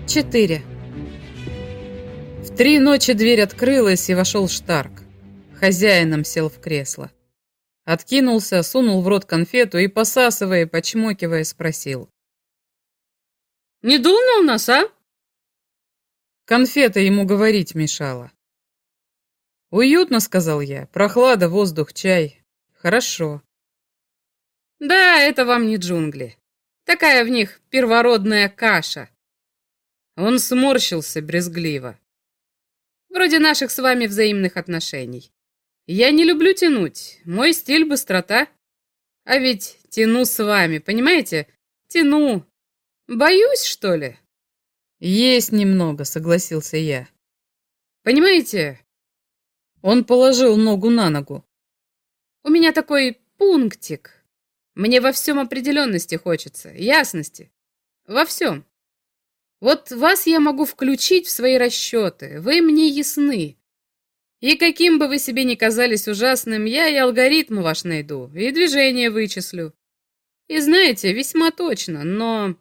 4. В 3 ночи дверь открылась, и вошел Штарк. Хозяином сел в кресло. Откинулся, сунул в рот конфету и, посасывая, почмокивая, спросил. «Не дурно у нас, а?» Конфета ему говорить мешала. «Уютно», — сказал я. «Прохлада, воздух, чай. Хорошо». «Да, это вам не джунгли. Такая в них первородная каша». Он сморщился брезгливо. «Вроде наших с вами взаимных отношений. Я не люблю тянуть. Мой стиль — быстрота. А ведь тяну с вами, понимаете? Тяну. Боюсь, что ли?» «Есть немного», — согласился я. «Понимаете?» Он положил ногу на ногу. «У меня такой пунктик. Мне во всем определенности хочется, ясности. Во всем. Вот вас я могу включить в свои расчеты, вы мне ясны. И каким бы вы себе ни казались ужасным, я и алгоритм ваш найду, и движение вычислю. И знаете, весьма точно, но...»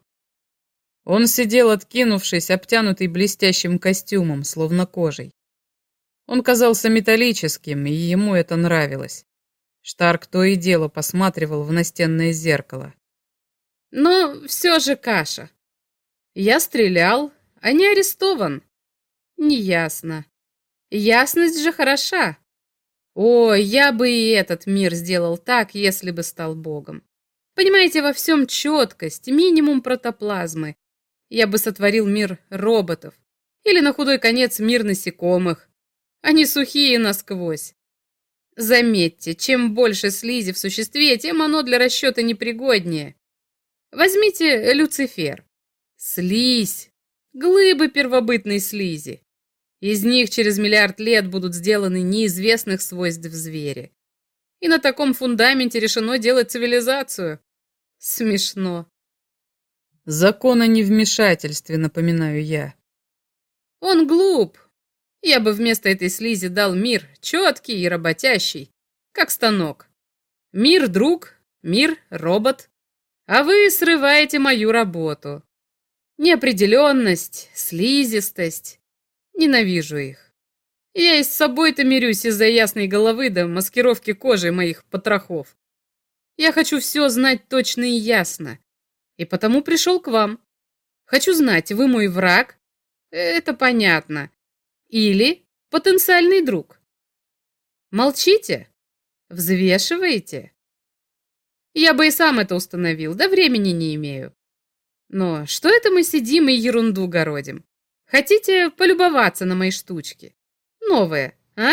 Он сидел, откинувшись, обтянутый блестящим костюмом, словно кожей. Он казался металлическим, и ему это нравилось. Штарк то и дело посматривал в настенное зеркало. «Но все же каша. Я стрелял, а не арестован. Неясно. Ясность же хороша. О, я бы и этот мир сделал так, если бы стал богом. Понимаете, во всем четкость, минимум протоплазмы. Я бы сотворил мир роботов. Или на худой конец мир насекомых. Они сухие насквозь. Заметьте, чем больше слизи в существе, тем оно для расчета непригоднее. Возьмите Люцифер. Слизь. Глыбы первобытной слизи. Из них через миллиард лет будут сделаны неизвестных свойств звери. И на таком фундаменте решено делать цивилизацию. Смешно. Закон о невмешательстве, напоминаю я. Он глуп. Я бы вместо этой слизи дал мир четкий и работящий, как станок. Мир друг, мир робот. А вы срываете мою работу. Неопределенность, слизистость. Ненавижу их. Я и с собой-то мирюсь из-за ясной головы до маскировки кожи моих потрохов. Я хочу все знать точно и ясно. И потому пришел к вам. Хочу знать, вы мой враг? Это понятно. Или потенциальный друг? Молчите? Взвешиваете? Я бы и сам это установил, да времени не имею. Но что это мы сидим и ерунду городим? Хотите полюбоваться на мои штучки? Новые, а?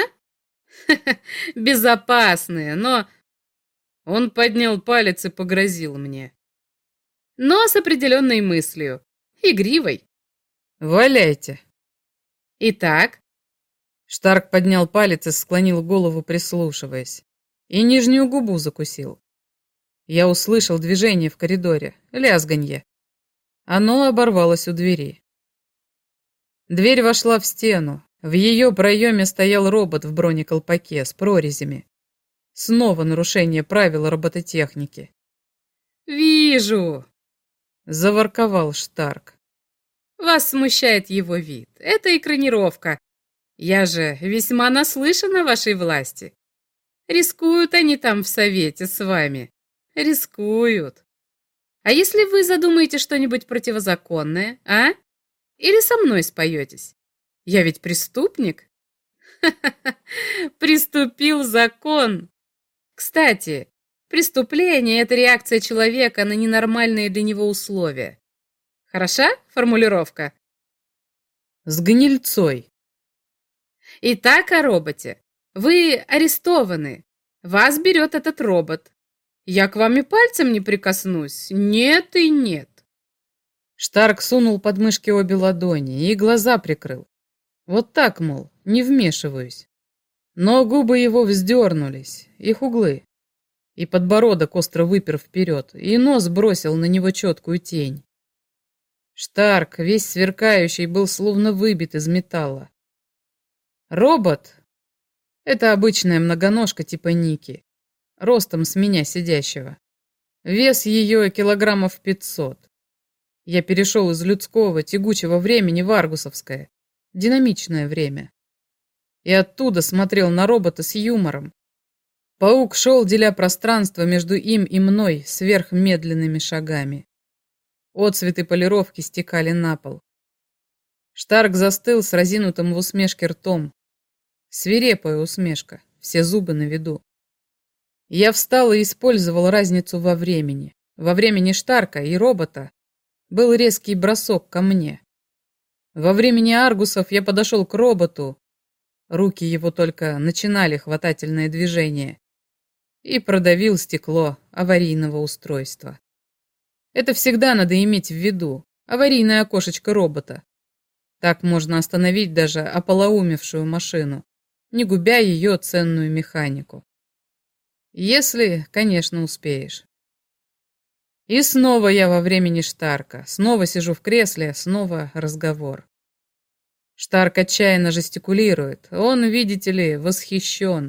Безопасные, но... Он поднял палец и погрозил мне. Но с определенной мыслью. Игривой. Валяйте. Итак? Штарк поднял палец и склонил голову, прислушиваясь. И нижнюю губу закусил. Я услышал движение в коридоре, лязганье. Оно оборвалось у двери. Дверь вошла в стену. В ее проеме стоял робот в бронеколпаке с прорезями. Снова нарушение правил робототехники. «Вижу!» — заворковал Штарк. «Вас смущает его вид. Это экранировка. Я же весьма наслышан о вашей власти. Рискуют они там в совете с вами. Рискуют. А если вы задумаете что-нибудь противозаконное, а? Или со мной споетесь? Я ведь преступник?» Приступил закон. Кстати, преступление — это реакция человека на ненормальные для него условия. Хороша формулировка? С гнильцой. Итак, о роботе. Вы арестованы. Вас берет этот робот. Я к вам и пальцем не прикоснусь. Нет и нет. Штарк сунул под мышки обе ладони и глаза прикрыл. Вот так, мол, не вмешиваюсь. Но губы его вздернулись, их углы. И подбородок остро выпер вперед, и нос бросил на него четкую тень. Штарк, весь сверкающий, был словно выбит из металла. Робот — это обычная многоножка типа Ники, ростом с меня сидящего. Вес ее килограммов 500. Я перешел из людского, тягучего времени в аргусовское, динамичное время. И оттуда смотрел на робота с юмором. Паук шел, деля пространство между им и мной сверхмедленными шагами. Отцветы полировки стекали на пол. Штарк застыл с разинутым в усмешке ртом. Свирепая усмешка, все зубы на виду. Я встал и использовал разницу во времени. Во времени Штарка и робота был резкий бросок ко мне. Во времени аргусов я подошел к роботу, руки его только начинали хватательное движение, и продавил стекло аварийного устройства. Это всегда надо иметь в виду, аварийное окошечко робота. Так можно остановить даже ополоумевшую машину, не губя ее ценную механику. Если, конечно, успеешь. И снова я во времени Штарка, снова сижу в кресле, снова разговор. Штарк отчаянно жестикулирует, он, видите ли, восхищен.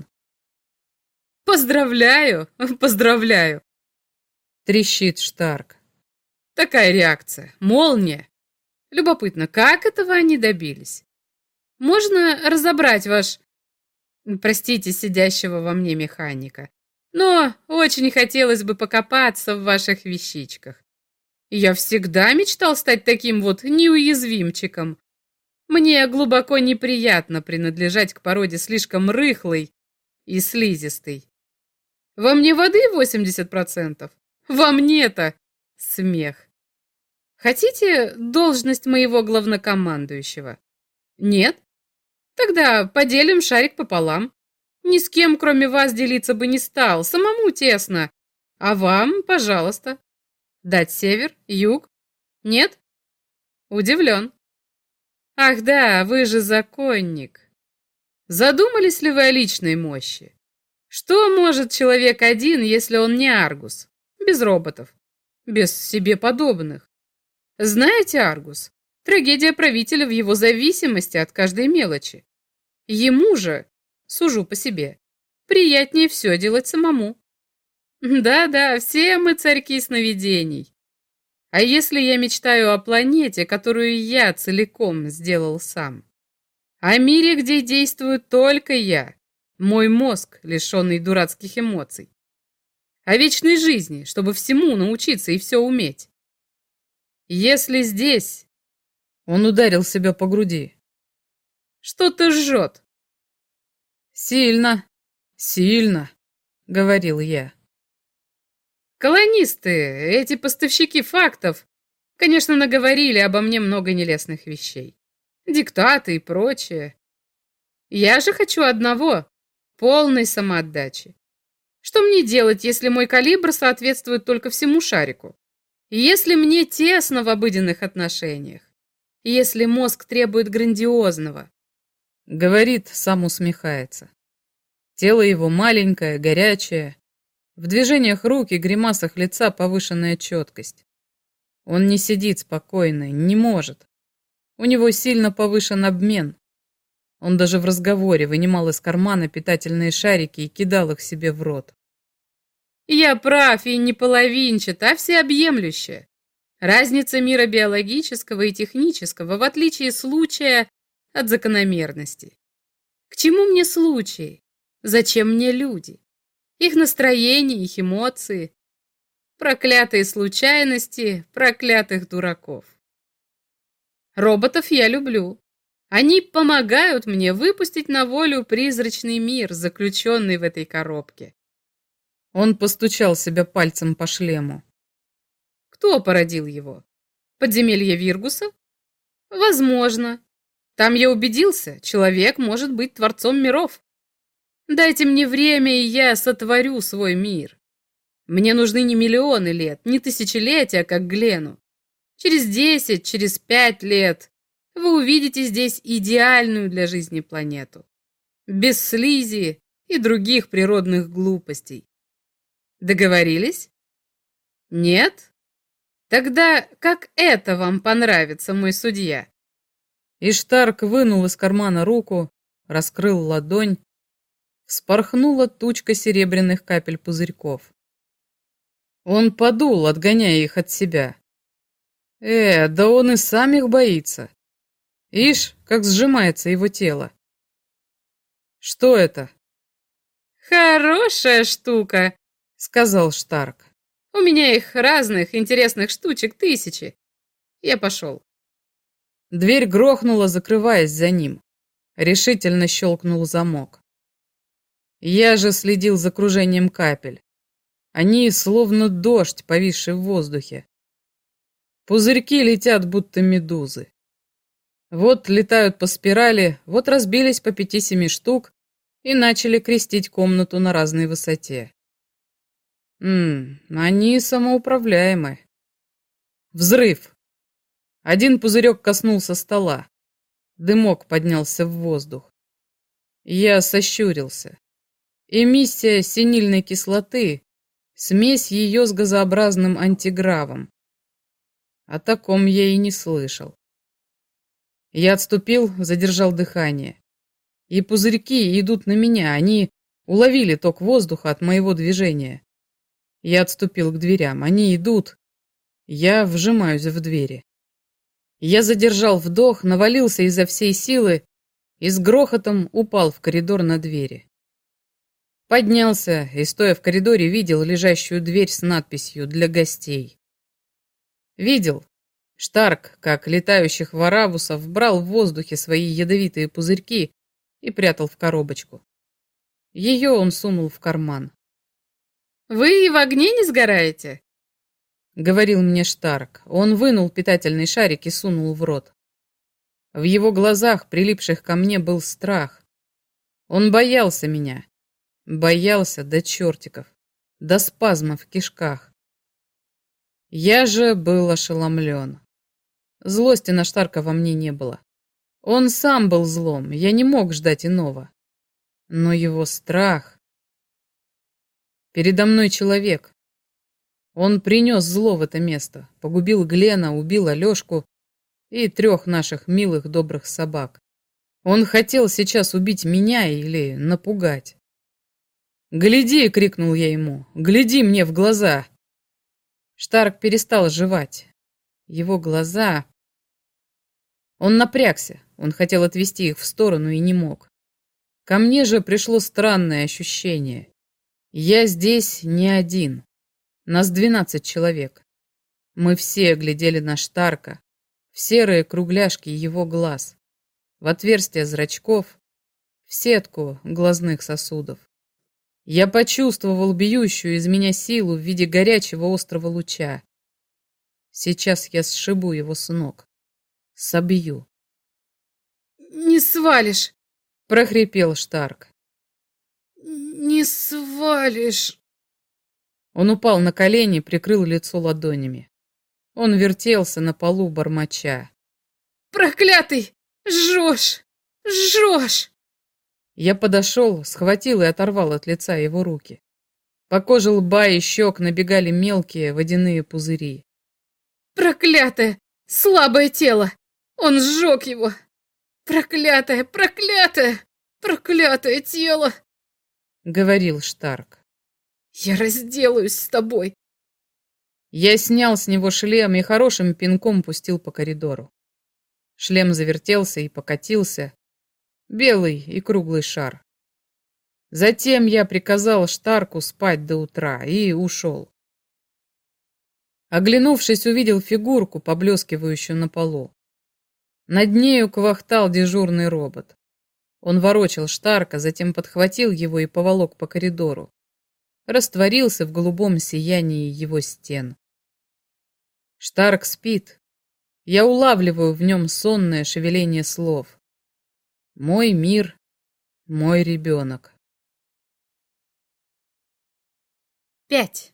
Поздравляю, поздравляю. Трещит Штарк. Такая реакция, молния. Любопытно, как этого они добились? Можно разобрать ваш, простите, сидящего во мне механика, но очень хотелось бы покопаться в ваших вещичках. Я всегда мечтал стать таким вот неуязвимчиком. Мне глубоко неприятно принадлежать к породе слишком рыхлой и слизистой. Во мне воды 80%? Во мне-то смех. Хотите должность моего главнокомандующего? Нет? Тогда поделим шарик пополам. Ни с кем, кроме вас, делиться бы не стал, самому тесно. А вам, пожалуйста. Дать север, юг? Нет? Удивлен. Ах да, вы же законник. Задумались ли вы о личной мощи? Что может человек один, если он не Аргус? Без роботов, без себе подобных. Знаете, Аргус, трагедия правителя в его зависимости от каждой мелочи. Ему же, сужу по себе, приятнее все делать самому. Да-да, все мы царьки сновидений. А если я мечтаю о планете, которую я целиком сделал сам? О мире, где действую только я, мой мозг, лишенный дурацких эмоций. О вечной жизни, чтобы всему научиться и все уметь. Если здесь... Он ударил себя по груди. Что-то жжет. Сильно, сильно, говорил я. Колонисты, эти поставщики фактов, конечно, наговорили обо мне много нелестных вещей. Диктаты и прочее. Я же хочу одного — полной самоотдачи. Что мне делать, если мой калибр соответствует только всему шарику? Если мне тесно в обыденных отношениях? Если мозг требует грандиозного? Говорит, сам усмехается. Тело его маленькое, горячее. В движениях рук и гримасах лица повышенная четкость. Он не сидит спокойно, не может. У него сильно повышен обмен. Он даже в разговоре вынимал из кармана питательные шарики и кидал их себе в рот. Я прав и не половинчат, а всеобъемлюще. Разница мира биологического и технического в отличие случая от закономерности. К чему мне случаи? Зачем мне люди? Их настроение, их эмоции. Проклятые случайности, проклятых дураков. Роботов я люблю. Они помогают мне выпустить на волю призрачный мир, заключенный в этой коробке. Он постучал себя пальцем по шлему. Кто породил его? Подземелье Виргуса? Возможно. Там я убедился, человек может быть творцом миров. Дайте мне время, и я сотворю свой мир. Мне нужны не миллионы лет, не тысячелетия, как Глену. Через 10, через 5 лет вы увидите здесь идеальную для жизни планету. Без слизи и других природных глупостей. Договорились? Нет? Тогда как это вам понравится, мой судья? И Штарк вынул из кармана руку, раскрыл ладонь. Вспорхнула тучка серебряных капель пузырьков. Он подул, отгоняя их от себя. Да он и сам их боится. Ишь, как сжимается его тело. Что это? Хорошая штука, Сказал Штарк. у меня их разных интересных штучек тысячи. Я пошел. Дверь грохнула, закрываясь за ним. Решительно щелкнул замок. Я же следил за кружением капель. Они словно дождь, повисший в воздухе. Пузырьки летят, будто медузы. Вот летают по спирали, вот разбились по 5-7 штук и начали крестить комнату на разной высоте. Они самоуправляемы. Взрыв. Один пузырек коснулся стола. Дымок поднялся в воздух. Я сощурился. Эмиссия синильной кислоты, смесь ее с газообразным антигравом. О таком я и не слышал. Я отступил, задержал дыхание. И пузырьки идут на меня, они уловили ток воздуха от моего движения. Я отступил к дверям, они идут. Я вжимаюсь в двери. Я задержал вдох, навалился изо всей силы и с грохотом упал в коридор на двери. Поднялся и, стоя в коридоре, видел лежащую дверь с надписью «Для гостей». Видел. Штарк, как летающих варавусов, брал в воздухе свои ядовитые пузырьки и прятал в коробочку. Ее он сунул в карман. Вы и в огне не сгораете? Говорил мне Штарк. Он вынул питательный шарик и сунул в рот. В его глазах, прилипших ко мне, был страх. Он боялся меня. Боялся до чертиков, до спазмов в кишках. Я же был ошеломлен. Злости на Штарка во мне не было. Он сам был злом, я не мог ждать иного. Но его страх... Передо мной человек. Он принес зло в это место, погубил Глена, убил Алешку и 3 наших милых добрых собак. Он хотел сейчас убить меня или напугать. «Гляди!» — крикнул я ему. «Гляди мне в глаза!» Штарк перестал жевать. Его глаза... Он напрягся, он хотел отвести их в сторону и не мог. Ко мне же пришло странное ощущение. Я здесь не один. Нас 12 человек. Мы все глядели на Штарка, в серые кругляшки его глаз, в отверстия зрачков, в сетку глазных сосудов. Я почувствовал бьющую из меня силу в виде горячего острого луча. Сейчас я сшибу его с ног. Собью. Не свалишь, Прохрипел Штарк. не свалишь. Он упал на колени, прикрыл лицо ладонями. Он вертелся на полу, бормоча. Проклятый! Жжешь! Жжешь! Я подошел, схватил и оторвал от лица его руки. По коже лба и щек набегали мелкие водяные пузыри. Проклятое! Слабое тело! Он сжег его! Проклятое! Проклятое! Проклятое тело! Говорил Штарк. Я разделаюсь с тобой. Я снял с него шлем и хорошим пинком пустил по коридору. Шлем завертелся и покатился. Белый и круглый шар. Затем я приказал Штарку спать до утра и ушел. Оглянувшись, увидел фигурку, поблескивающую на полу. Над нею квахтал дежурный робот. Он ворочал Штарка, затем подхватил его и поволок по коридору. Растворился в голубом сиянии его стен. Штарк спит. Я улавливаю в нем сонное шевеление слов. Мой мир, мой ребенок. 5.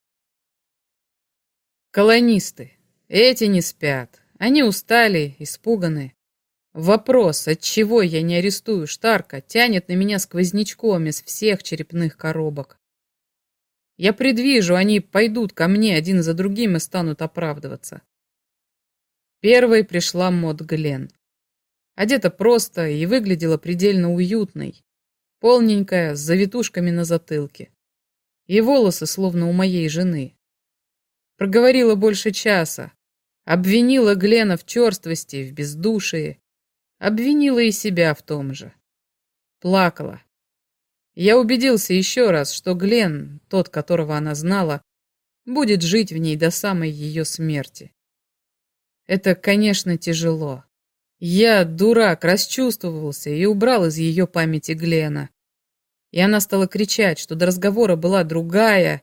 Колонисты. Эти не спят. Они устали, испуганы. Вопрос, отчего я не арестую Штарка, тянет на меня сквознячком из всех черепных коробок. Я предвижу, они пойдут ко мне один за другим и станут оправдываться. Первой пришла Мод Глен. Одета просто и выглядела предельно уютной. Полненькая, с завитушками на затылке. И волосы, словно у моей жены. Проговорила больше часа. Обвинила Глена в черствости, в бездушии. Обвинила и себя в том же. Плакала. Я убедился еще раз, что Глен, тот, которого она знала, будет жить в ней до самой ее смерти. Это, конечно, тяжело. Я, дурак, расчувствовался и убрал из ее памяти Глена. И она стала кричать, что до разговора была другая,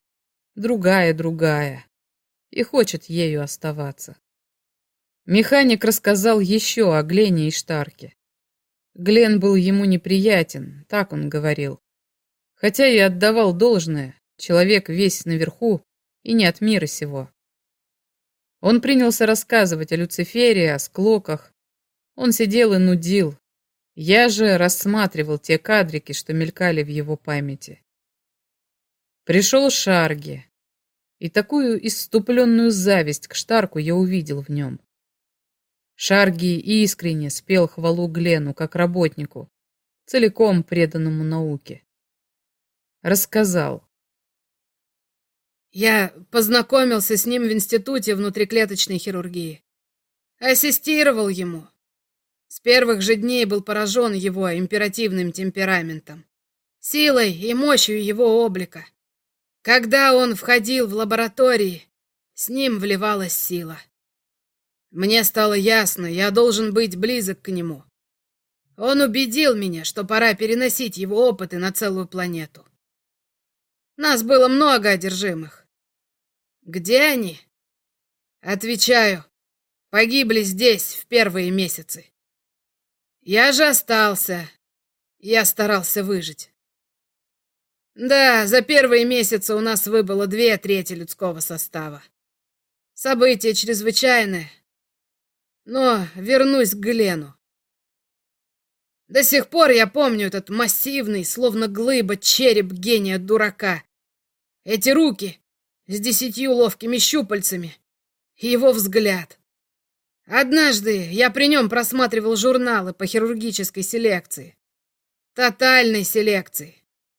и хочет ею оставаться. Механик рассказал еще о Глене и Штарке. Глен был ему неприятен, так он говорил. Хотя и отдавал должное, человек весь наверху и не от мира сего. Он принялся рассказывать о Люцифере, о склоках. Он сидел и нудил. Я же рассматривал те кадрики, что мелькали в его памяти. Пришел Шарги, и такую исступленную зависть к Штарку я увидел в нем. Шарги искренне спел хвалу Глену как работнику, целиком преданному науке. Рассказал. Я познакомился с ним в институте внутриклеточной хирургии. Ассистировал ему. С первых же дней был поражен его императивным темпераментом, силой и мощью его облика. Когда он входил в лаборатории, с ним вливалась сила. Мне стало ясно, я должен быть близок к нему. Он убедил меня, что пора переносить его опыты на целую планету. Нас было много одержимых. Где они? Отвечаю, погибли здесь в первые месяцы. Я же остался. Я старался выжить. Да, за первые месяцы у нас выбыло 2/3 людского состава. Событие чрезвычайное. Но вернусь к Глену. До сих пор я помню этот массивный, словно глыба, череп гения-дурака. Эти руки с 10 ловкими щупальцами. И его взгляд. Однажды я при нем просматривал журналы по хирургической селекции. Тотальной селекции.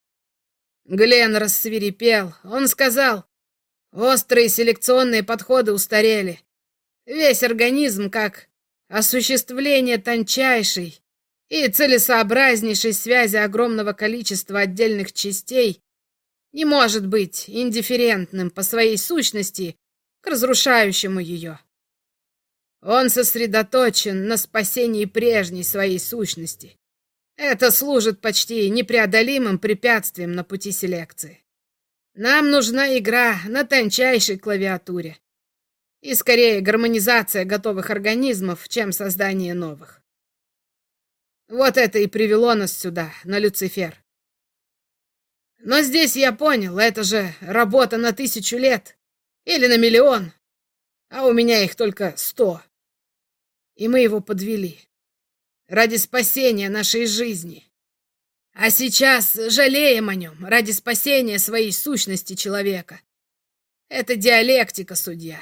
Глен рассвирепел. Он сказал, острые селекционные подходы устарели. Весь организм как осуществление тончайшей и целесообразнейшей связи огромного количества отдельных частей не может быть индифферентным по своей сущности к разрушающему ее. Он сосредоточен на спасении прежней своей сущности. Это служит почти непреодолимым препятствием на пути селекции. Нам нужна игра на тончайшей клавиатуре. И скорее гармонизация готовых организмов, чем создание новых. Вот это и привело нас сюда, на Люцифер. Но здесь я понял, это же работа на 1000 лет. Или на 1 000 000. А у меня их только 100. И мы его подвели. Ради спасения нашей жизни. А сейчас жалеем о нем ради спасения своей сущности человека. Это диалектика, судья.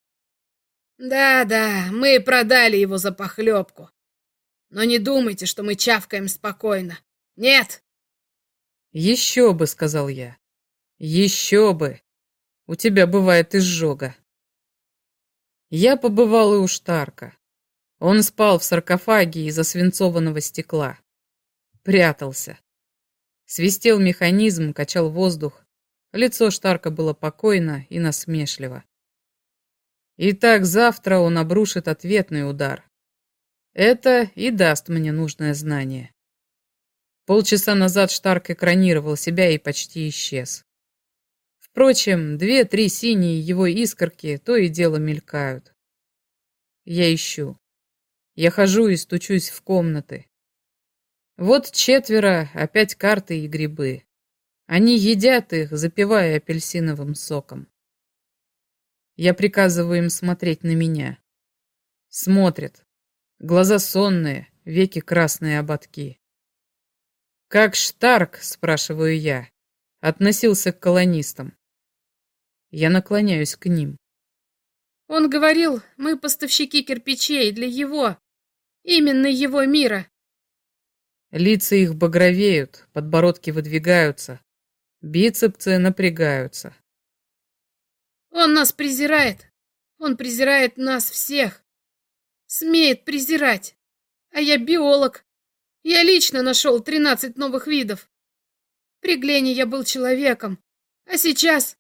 Да, мы продали его за похлебку. Но не думайте, что мы чавкаем спокойно. Нет. Еще бы, сказал я. Еще бы. У тебя бывает изжога. Я побывал и у Штарка. Он спал в саркофаге из освинцованного стекла. Прятался. Свистел механизм, качал воздух. Лицо Штарка было покойно и насмешливо. Итак, завтра он обрушит ответный удар. Это и даст мне нужное знание. Полчаса назад Штарк экранировал себя и почти исчез. Впрочем, 2-3 синие его искорки то и дело мелькают. Я ищу. Я хожу и стучусь в комнаты. Вот 4 опять карты и грибы. Они едят их, запивая апельсиновым соком. Я приказываю им смотреть на меня. Смотрят. Глаза сонные, веки красные ободки. «Как Штарк, — спрашиваю я, — относился к колонистам?» Я наклоняюсь к ним. Он говорил, мы поставщики кирпичей для его, именно его мира. Лица их багровеют, подбородки выдвигаются, бицепсы напрягаются. Он нас презирает. Он презирает нас всех. Смеет презирать. А я биолог. Я лично нашел 13 новых видов. При Глене я был человеком. А сейчас...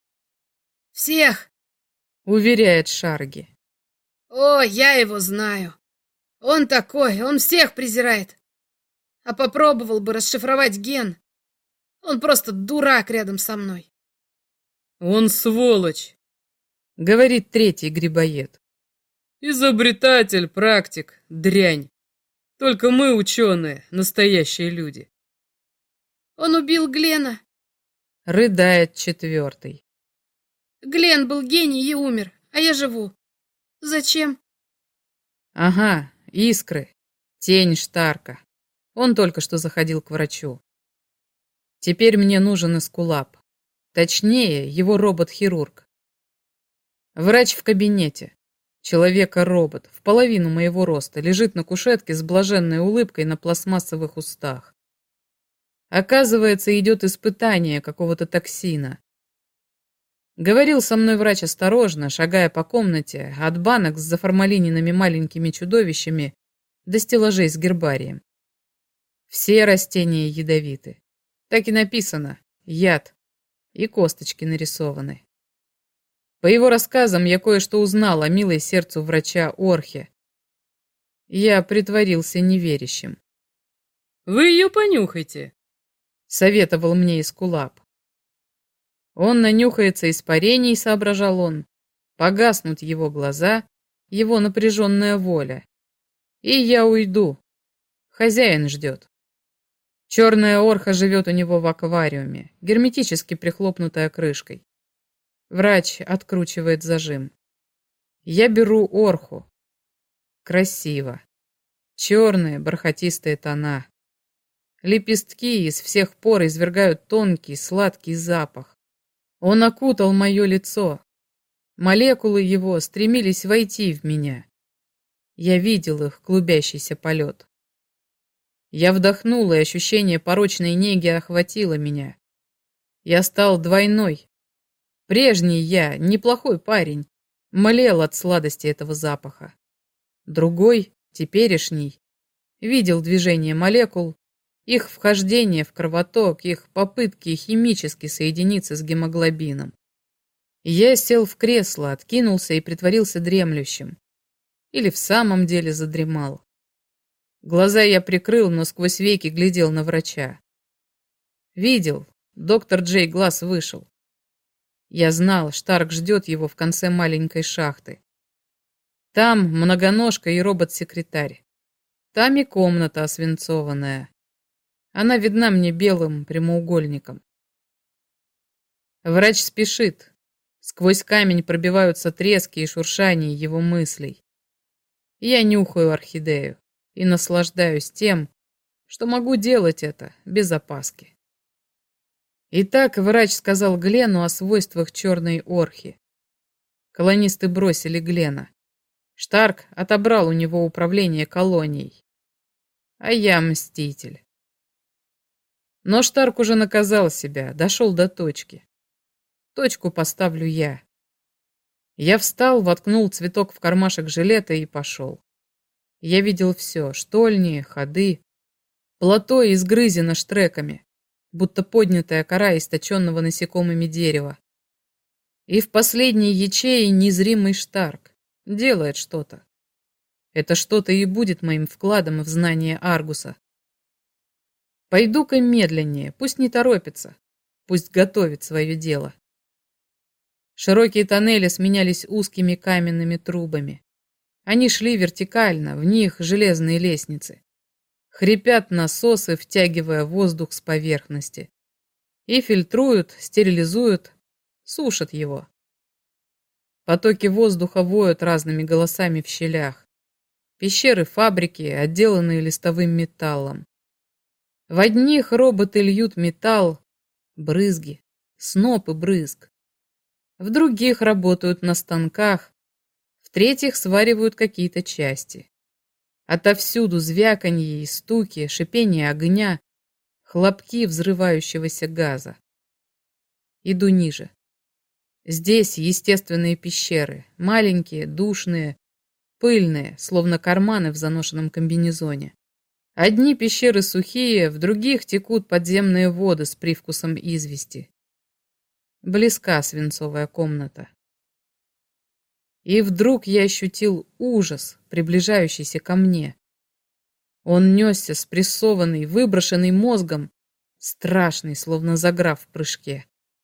всех. Уверяет Шарги. О, я его знаю. Он такой, он всех презирает. А попробовал бы расшифровать ген. Он просто дурак рядом со мной. Он сволочь, говорит третий грибоед. Изобретатель, практик, дрянь. Только мы, ученые, настоящие люди. Он убил Глена. Рыдает четвертый. Глен был гений и умер, а я живу. Зачем? Ага, искры. Тень Штарка. Он только что заходил к врачу. Теперь мне нужен эскулап. Точнее, его робот-хирург. Врач в кабинете. Человека-робот, в половину моего роста, лежит на кушетке с блаженной улыбкой на пластмассовых устах. Оказывается, идет испытание какого-то токсина. Говорил со мной врач осторожно, шагая по комнате, от банок с заформалиненными маленькими чудовищами до стеллажей с гербарием. Все растения ядовиты. Так и написано «яд», и косточки нарисованы. По его рассказам я кое-что узнал о милой сердцу врача Орхе. Я притворился неверящим. «Вы ее понюхайте», — советовал мне эскулап. Он нанюхается испарений, соображал он, погаснут его глаза, его напряженная воля. И я уйду. Хозяин ждет. Черная орха живет у него в аквариуме, герметически прихлопнутая крышкой. Врач откручивает зажим. Я беру орху. Красиво. Черные бархатистые тона. Лепестки из всех пор извергают тонкий сладкий запах. Он окутал мое лицо. Молекулы его стремились войти в меня. Я видел их клубящийся полет. Я вдохнул, и ощущение порочной неги охватило меня. Я стал двойной. Прежний я, неплохой парень, млел от сладости этого запаха. Другой, теперешний, видел движение молекул, их вхождение в кровоток, их попытки химически соединиться с гемоглобином. Я сел в кресло, откинулся и притворился дремлющим. Или в самом деле задремал. Глаза я прикрыл, но сквозь веки глядел на врача. Видел, доктор Джей Гласс вышел. Я знал, Штарк ждет его в конце маленькой шахты. Там многоножка и робот-секретарь. Там и комната освинцованная. Она видна мне белым прямоугольником. Врач спешит. Сквозь камень пробиваются трески и шуршания его мыслей. Я нюхаю орхидею и наслаждаюсь тем, что могу делать это без опаски. Итак, врач сказал Глену о свойствах черной орхи. Колонисты бросили Глена. Штарк отобрал у него управление колонией. А я мститель. Но Штарк уже наказал себя, дошел до точки. Точку поставлю я. Я встал, воткнул цветок в кармашек жилета и пошел. Я видел все: штольни, ходы. Плато изгрызено штреками, будто поднятая кора источенного насекомыми дерева. И в последней ячее незримый Штарк делает что-то. Это что-то и будет моим вкладом в знание Аргуса. Пойду-ка медленнее, пусть не торопится, пусть готовит свое дело. Широкие тоннели сменялись узкими каменными трубами. Они шли вертикально, в них железные лестницы. Хрипят насосы, втягивая воздух с поверхности. И фильтруют, стерилизуют, сушат его. Потоки воздуха воют разными голосами в щелях. Пещеры фабрики, отделанные листовым металлом. В одних роботы льют металл, брызги, снопы брызг. В других работают на станках, в-третьих сваривают какие-то части. Отовсюду звяканье и стуки, шипение огня, хлопки взрывающегося газа. Иду ниже. Здесь естественные пещеры, маленькие, душные, пыльные, словно карманы в заношенном комбинезоне. Одни пещеры сухие, в других текут подземные воды с привкусом извести. Близка свинцовая комната. И вдруг я ощутил ужас, приближающийся ко мне. Он несся спрессованный, выброшенный мозгом, страшный, словно заграв в прыжке.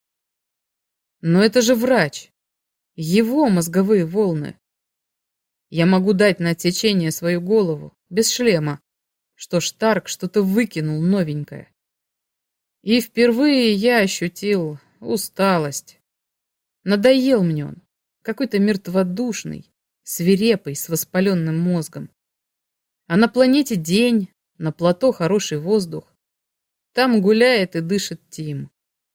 Но это же врач. Его мозговые волны. Я могу дать на отсечение свою голову, без шлема, что Штарк что-то выкинул новенькое. И впервые я ощутил усталость. Надоел мне он, какой-то мертводушный, свирепый, с воспаленным мозгом. А на планете день, на плато хороший воздух. Там гуляет и дышит Тим.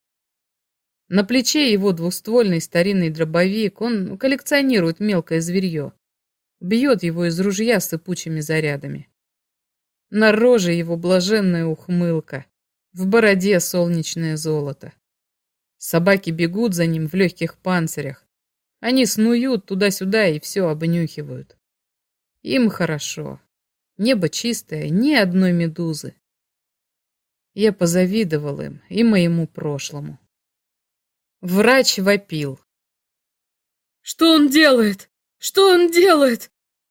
На плече его двуствольный старинный дробовик, он коллекционирует мелкое зверье. Бьет его из ружья сыпучими зарядами. На роже его блаженная ухмылка, в бороде солнечное золото. Собаки бегут за ним в легких панцирях. Они снуют туда-сюда и все обнюхивают. Им хорошо. Небо чистое, ни одной медузы. Я позавидовал им и моему прошлому. Врач вопил. «Что он делает? Что он делает?»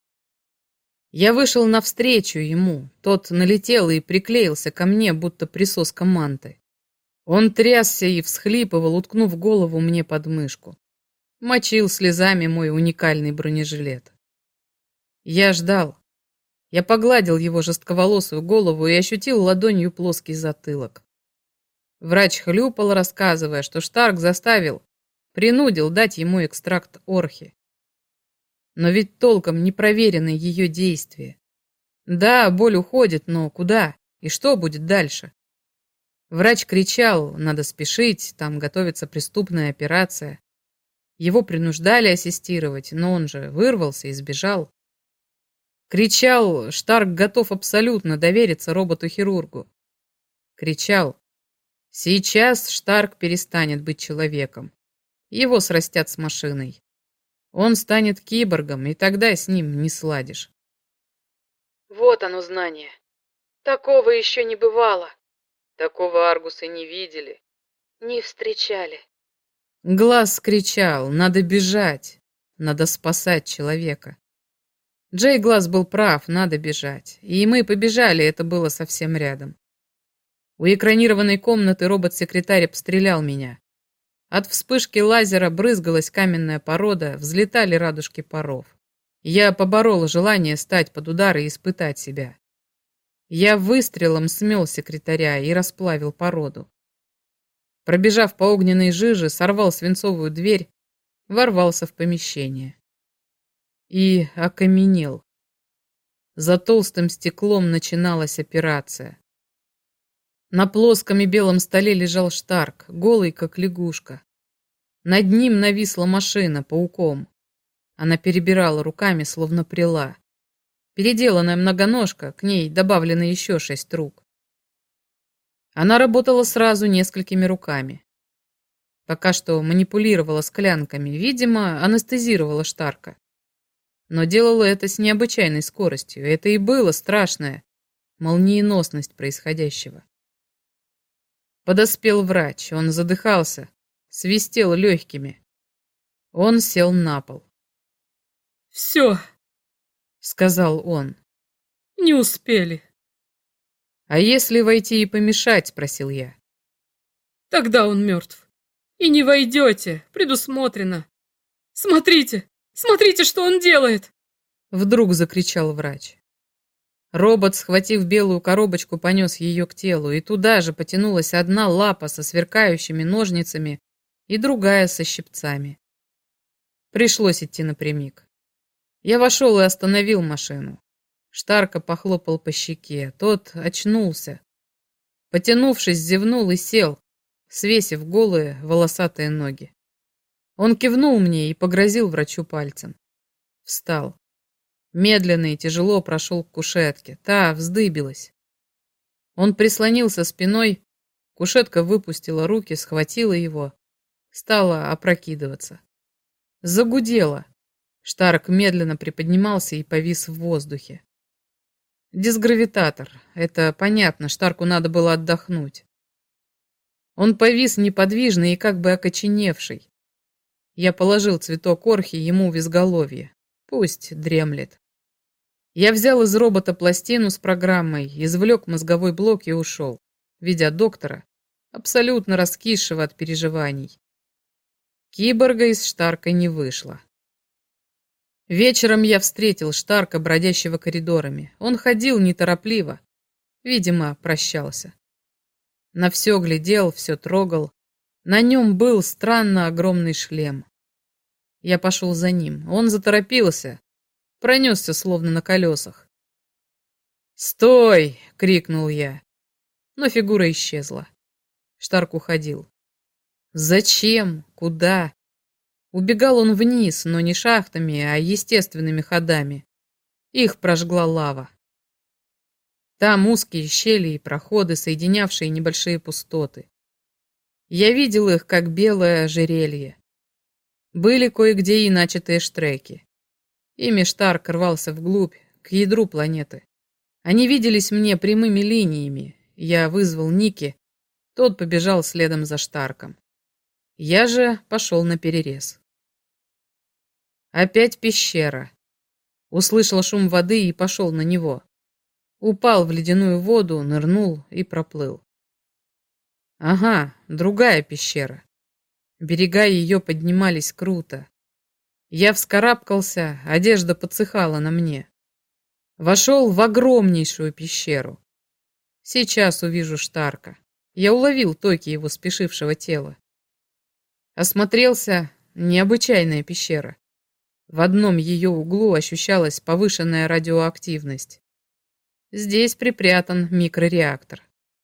Я вышел навстречу ему. Тот налетел и приклеился ко мне, будто присоска манты. Он трясся и всхлипывал, уткнув голову мне под мышку. Мочил слезами мой уникальный бронежилет. Я ждал. Я погладил его жестковолосую голову и ощутил ладонью плоский затылок. Врач хлюпал, рассказывая, что Штарк принудил дать ему экстракт орхи. Но ведь толком не проверены ее действия. Да, боль уходит, но куда? И что будет дальше? Врач кричал, надо спешить, там готовится преступная операция. Его принуждали ассистировать, но он же вырвался и сбежал. Кричал, Штарк готов абсолютно довериться роботу-хирургу. Кричал, сейчас Штарк перестанет быть человеком. Его срастят с машиной. Он станет киборгом, и тогда с ним не сладишь. Вот оно знание. Такого еще не бывало. Такого аргусы не видели, не встречали. Глаз кричал, надо бежать, надо спасать человека. Джей Глаз был прав, надо бежать. И мы побежали, это было совсем рядом. У экранированной комнаты робот-секретарь обстрелял меня. От вспышки лазера брызгалась каменная порода, взлетали радужки паров. Я поборол желание стать под удар и испытать себя. Я выстрелом смел секретаря и расплавил породу. Пробежав по огненной жиже, сорвал свинцовую дверь, ворвался в помещение. И окаменел. За толстым стеклом начиналась операция. На плоском и белом столе лежал Штарк, голый, как лягушка. Над ним нависла машина пауком. Она перебирала руками, словно прила. Переделанная многоножка, к ней добавлено еще 6 рук. Она работала сразу несколькими руками. Пока что манипулировала склянками, видимо, анестезировала Штарка. Но делала это с необычайной скоростью. Это и было страшное, молниеносность происходящего. Подоспел врач, он задыхался, свистел легкими. Он сел на пол. «Все», — сказал он. «Не успели». «А если войти и помешать?» — спросил я. «Тогда он мертв. И не войдете, предусмотрено. Смотрите, смотрите, что он делает!» Вдруг закричал врач. Робот, схватив белую коробочку, понес ее к телу, и туда же потянулась одна лапа со сверкающими ножницами и другая со щипцами. Пришлось идти напрямик. Я вошел и остановил машину. Штарка похлопал по щеке. Тот очнулся. Потянувшись, зевнул и сел, свесив голые волосатые ноги. Он кивнул мне и погрозил врачу пальцем. Встал. Медленно и тяжело прошел к кушетке. Та вздыбилась. Он прислонился спиной. Кушетка выпустила руки, схватила его. Стала опрокидываться. Загудело. Штарк медленно приподнимался и повис в воздухе. Дисгравитатор. Это понятно, Штарку надо было отдохнуть. Он повис неподвижный и как бы окоченевший. Я положил цветок орхи ему в изголовье. Пусть дремлет. Я взял из робота пластину с программой, извлек мозговой блок и ушел, видя доктора, абсолютно раскисшего от переживаний. Киборга из Штарка не вышло. Вечером я встретил Штарка, бродящего коридорами. Он ходил неторопливо. Видимо, прощался. На все глядел, все трогал. На нем был странно огромный шлем. Я пошел за ним. Он заторопился. Пронесся, словно на колесах. «Стой!» — крикнул я. Но фигура исчезла. Штарк уходил. Зачем? Куда? Убегал он вниз, но не шахтами, а естественными ходами. Их прожгла лава. Там узкие щели и проходы, соединявшие небольшие пустоты. Я видел их, как белое ожерелье. Были кое-где и начатые штреки. Ими Штарк рвался вглубь, к ядру планеты. Они виделись мне прямыми линиями. Я вызвал Ники, тот побежал следом за Штарком. Я же пошел наперерез. Опять пещера. Услышал шум воды и пошел на него. Упал в ледяную воду, нырнул и проплыл. Ага, другая пещера. Берега ее поднимались круто. Я вскарабкался, одежда подсыхала на мне. Вошел в огромнейшую пещеру. Сейчас увижу Штарка. Я уловил токи его спешившего тела. Осмотрелся, необычайная пещера. В одном ее углу ощущалась повышенная радиоактивность. Здесь припрятан микрореактор.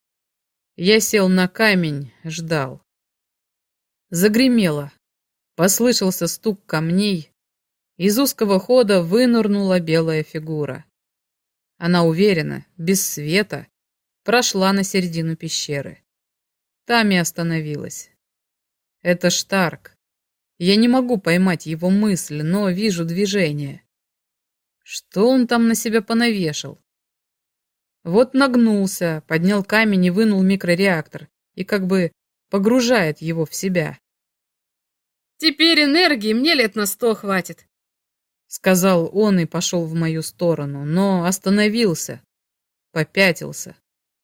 Я сел на камень, ждал. Загремело. Послышался стук камней. Из узкого хода вынырнула белая фигура. Она уверенно, без света, прошла на середину пещеры. Там и остановилась. Это Штарк. Я не могу поймать его мысль, но вижу движение. Что он там на себя понавешал? Вот нагнулся, поднял камень и вынул микрореактор, и как бы погружает его в себя. «Теперь энергии мне лет на 100 хватит», — сказал он и пошел в мою сторону, но остановился, попятился.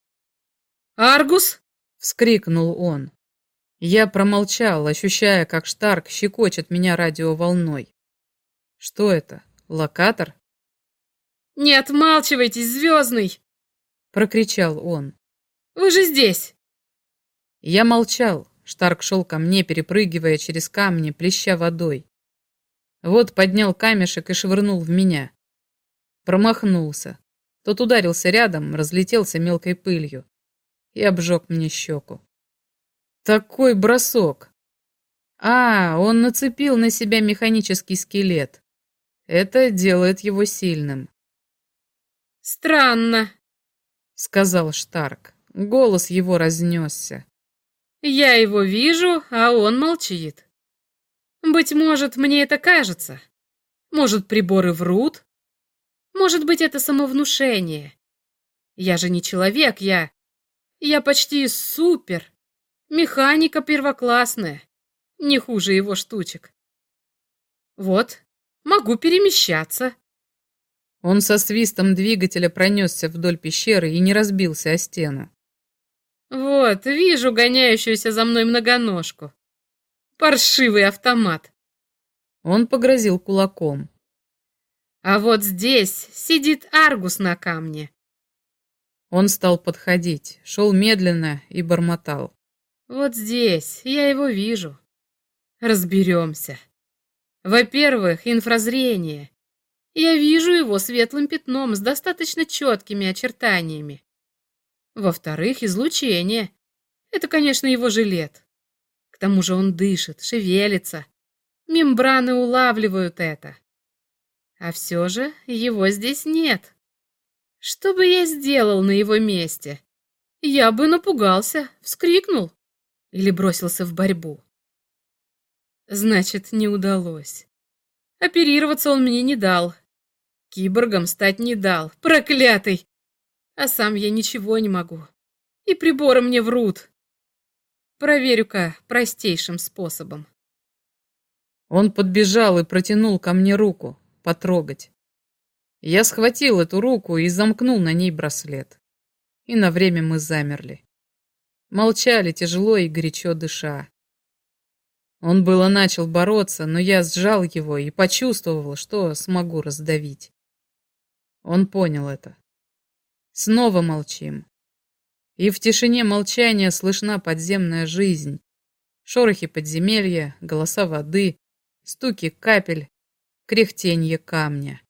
«Аргус!» — вскрикнул он. Я промолчал, ощущая, как Штарк щекочет меня радиоволной. Что это? Локатор? «Не отмалчивайтесь, Звездный!» — прокричал он. «Вы же здесь!» Я молчал. Штарк шел ко мне, перепрыгивая через камни, плеща водой. Вот поднял камешек и швырнул в меня. Промахнулся. Тот ударился рядом, разлетелся мелкой пылью и обжег мне щеку. Такой бросок! Он нацепил на себя механический скелет. Это делает его сильным. «Странно», — сказал Штарк. Голос его разнесся. «Я его вижу, а он молчит. Быть может, мне это кажется. Может, приборы врут. Может быть, это самовнушение. Я же не человек, я почти супер. Механика первоклассная, не хуже его штучек. Вот, могу перемещаться». Он со свистом двигателя пронесся вдоль пещеры и не разбился о стену. «Вот, вижу гоняющуюся за мной многоножку. Паршивый автомат». Он погрозил кулаком. «А вот здесь сидит Аргус на камне». Он стал подходить, шел медленно и бормотал. «Вот здесь, я его вижу. Разберемся. Во-первых, инфразрение. Я вижу его светлым пятном с достаточно четкими очертаниями. Во-вторых, излучение. Это, конечно, его жилет. К тому же он дышит, шевелится. Мембраны улавливают это. А все же его здесь нет. Что бы я сделал на его месте? Я бы напугался, вскрикнул или бросился в борьбу. Значит, не удалось. Оперироваться он мне не дал. Киборгом стать не дал. Проклятый! А сам я ничего не могу. И приборы мне врут. Проверю-ка простейшим способом. Он подбежал и протянул ко мне руку, потрогать. Я схватил эту руку и замкнул на ней браслет. И на время мы замерли. Молчали, тяжело и горячо дыша. Он было начал бороться, но я сжал его и почувствовал, что смогу раздавить. Он понял это. Снова молчим. И в тишине молчания слышна подземная жизнь. Шорохи подземелья, голоса воды, стуки капель, кряхтенье камня.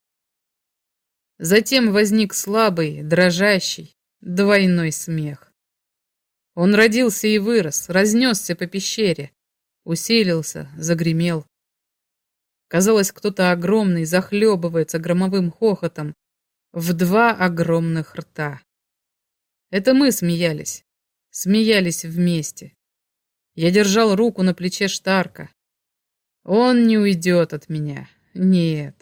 Затем возник слабый, дрожащий, двойной смех. Он родился и вырос, разнесся по пещере, усилился, загремел. Казалось, кто-то огромный захлебывается громовым хохотом в два огромных рта. Это мы смеялись вместе. Я держал руку на плече Штарка. Он не уйдет от меня, нет.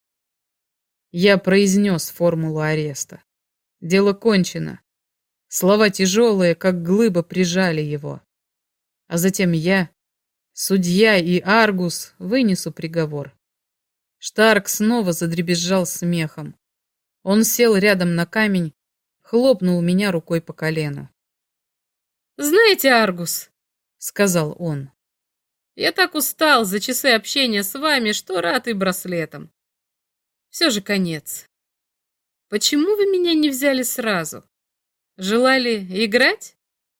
Я произнес формулу ареста. Дело кончено. Слова тяжелые, как глыба, прижали его. А затем я, судья и Аргус, вынесу приговор. Штарк снова задребезжал смехом. Он сел рядом на камень, хлопнул меня рукой по колену. «Знаете, Аргус, — сказал он, — я так устал за часы общения с вами, что рад и браслетом. Все же конец. Почему вы меня не взяли сразу? Желали играть?»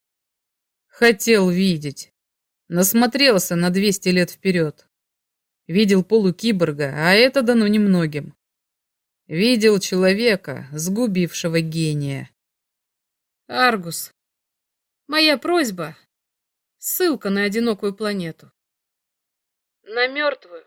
Хотел видеть. Насмотрелся на 200 лет вперед. Видел полукиборга, а это дано немногим. Видел человека, сгубившего гения. Аргус, моя просьба — ссылка на одинокую планету. На мертвую,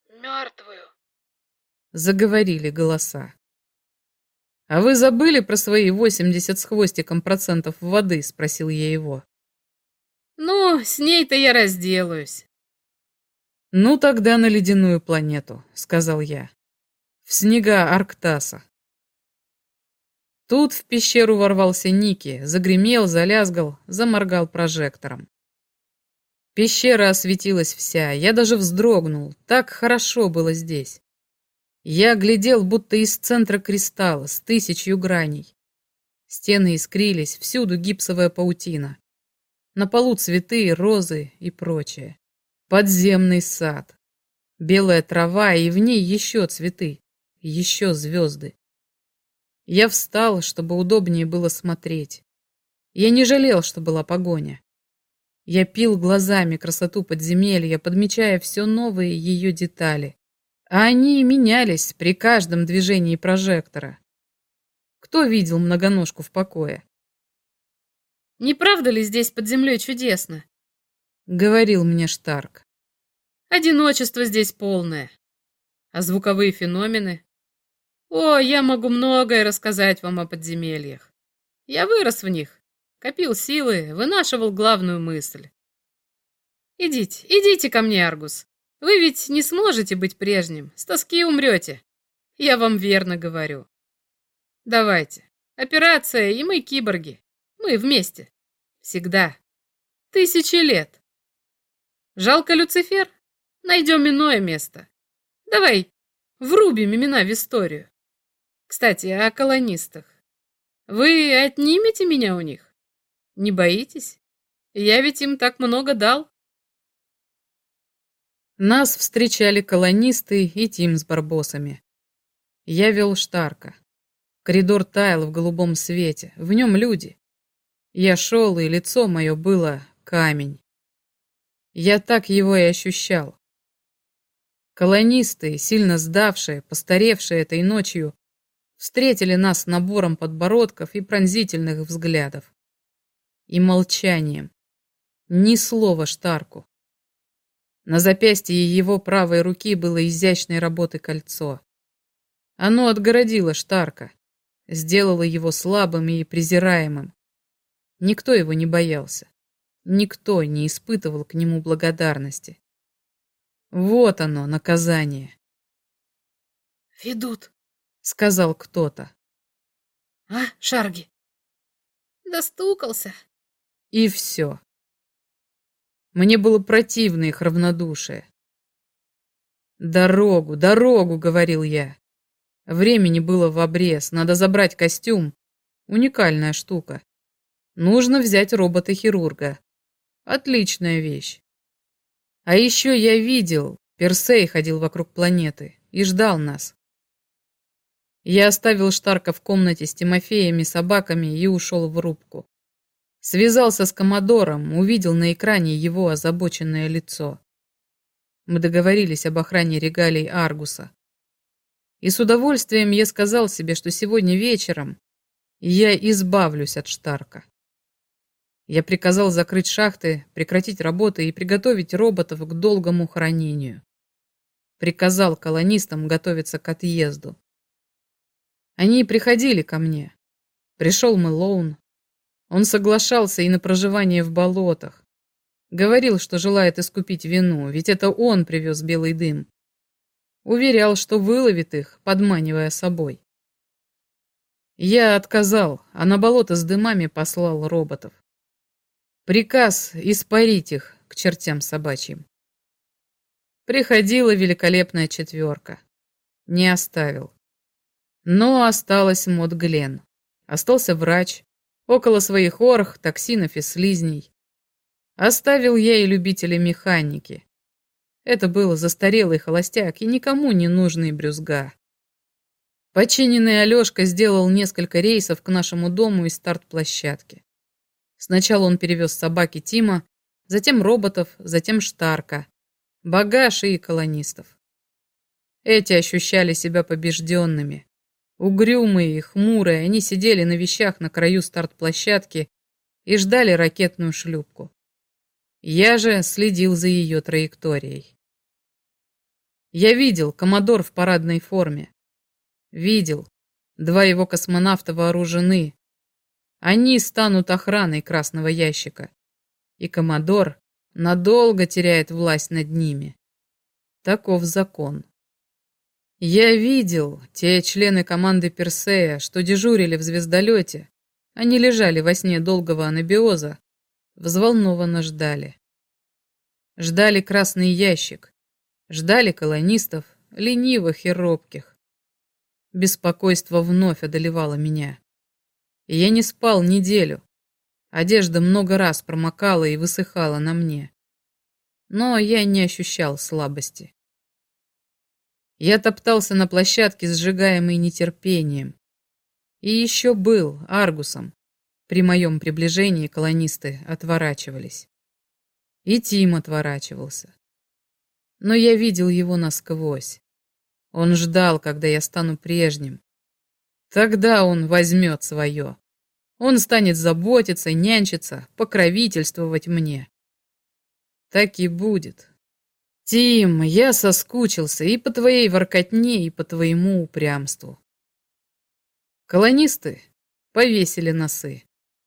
Заговорили голоса. «А вы забыли про свои 80 с хвостиком процентов воды?» — спросил я его. Ну, с ней-то я разделаюсь. «Ну, тогда на ледяную планету», — сказал я. «В снега Арктаса». Тут в пещеру ворвался Ники, загремел, залязгал, заморгал прожектором. Пещера осветилась вся, я даже вздрогнул, так хорошо было здесь. Я глядел, будто из центра кристалла, с 1000 граней. Стены искрились, всюду гипсовая паутина. На полу цветы, розы и прочее. Подземный сад. Белая трава, и в ней еще цветы, еще звезды. Я встал, чтобы удобнее было смотреть. Я не жалел, что была погоня. Я пил глазами красоту подземелья, подмечая все новые ее детали. А они менялись при каждом движении прожектора. Кто видел многоножку в покое? Не правда ли здесь под землей чудесно? Говорил мне Штарк. Одиночество здесь полное. А звуковые феномены? О, я могу многое рассказать вам о подземельях. Я вырос в них, копил силы, вынашивал главную мысль. Идите, идите ко мне, Аргус. Вы ведь не сможете быть прежним, с тоски умрете. Я вам верно говорю. Давайте. Операция, и мы киборги. Мы вместе. Всегда. 1000 лет. Жалко Люцифер? Найдем иное место. Давай врубим имена в историю. Кстати, о колонистах. Вы отнимете меня у них? Не боитесь? Я ведь им так много дал. Нас встречали колонисты и Тим с барбосами. Я вел Штарка. Коридор таял в голубом свете, в нем люди. Я шел, и лицо мое было камень. Я так его и ощущал. Колонисты, сильно сдавшие, постаревшие этой ночью, встретили нас набором подбородков и пронзительных взглядов. И молчанием. Ни слова Штарку. На запястье его правой руки было изящной работы кольцо. Оно отгородило Штарка, сделало его слабым и презираемым. Никто его не боялся. Никто не испытывал к нему благодарности. Вот оно, наказание. «Ведут», — сказал кто-то. а, Шарги?» «Достукался». И все. Мне было противно их равнодушие. «Дорогу, дорогу!» — говорил я. Времени было в обрез, надо забрать костюм. Уникальная штука. Нужно взять робота-хирурга. Отличная вещь. А еще я видел, Персей ходил вокруг планеты и ждал нас. Я оставил Штарка в комнате с Тимофеем и собаками и ушел в рубку. Связался с коммодором, увидел на экране его озабоченное лицо. Мы договорились об охране регалий Аргуса. И с удовольствием я сказал себе, что сегодня вечером я избавлюсь от Штарка. Я приказал закрыть шахты, прекратить работы и приготовить роботов к долгому хранению. Приказал колонистам готовиться к отъезду. Они приходили ко мне. Пришел Мэлоун. Он соглашался и на проживание в болотах. Говорил, что желает искупить вину, ведь это он привез белый дым. Уверял, что выловит их, подманивая собой. Я отказал, а на болото с дымами послал роботов. Приказ испарить их к чертям собачьим. Приходила великолепная четверка. Не оставил. Но осталась Мод Глен. Остался врач. Около своих орх, токсинов и слизней. Оставил я и любителей механики. Это был застарелый холостяк и никому не нужный брюзга. Починенный Алешка сделал несколько рейсов к нашему дому из старт-площадки. Сначала он перевез собаки Тима, затем роботов, затем Штарка, багаж и колонистов. Эти ощущали себя побежденными. Угрюмые и хмурые, они сидели на вещах на краю старт-площадки и ждали ракетную шлюпку. Я же следил за ее траекторией. Я видел коммодор в парадной форме. Видел. 2 его космонавта вооружены. Они станут охраной красного ящика. И коммодор надолго теряет власть над ними. Таков закон. Я видел те члены команды Персея, что дежурили в звездолете. Они лежали во сне долгого анабиоза, взволнованно ждали. Ждали красный ящик. Ждали колонистов, ленивых и робких. Беспокойство вновь одолевало меня. И я не спал неделю. Одежда много раз промокала и высыхала на мне. Но я не ощущал слабости. Я топтался на площадке, сжигаемый нетерпением. И еще был Аргусом. При моем приближении колонисты отворачивались. И Тим отворачивался. Но я видел его насквозь. Он ждал, когда я стану прежним. Тогда он возьмет свое. Он станет заботиться, нянчиться, покровительствовать мне. Так и будет. Тим, я соскучился и по твоей воркотне, и по твоему упрямству. Колонисты повесили носы.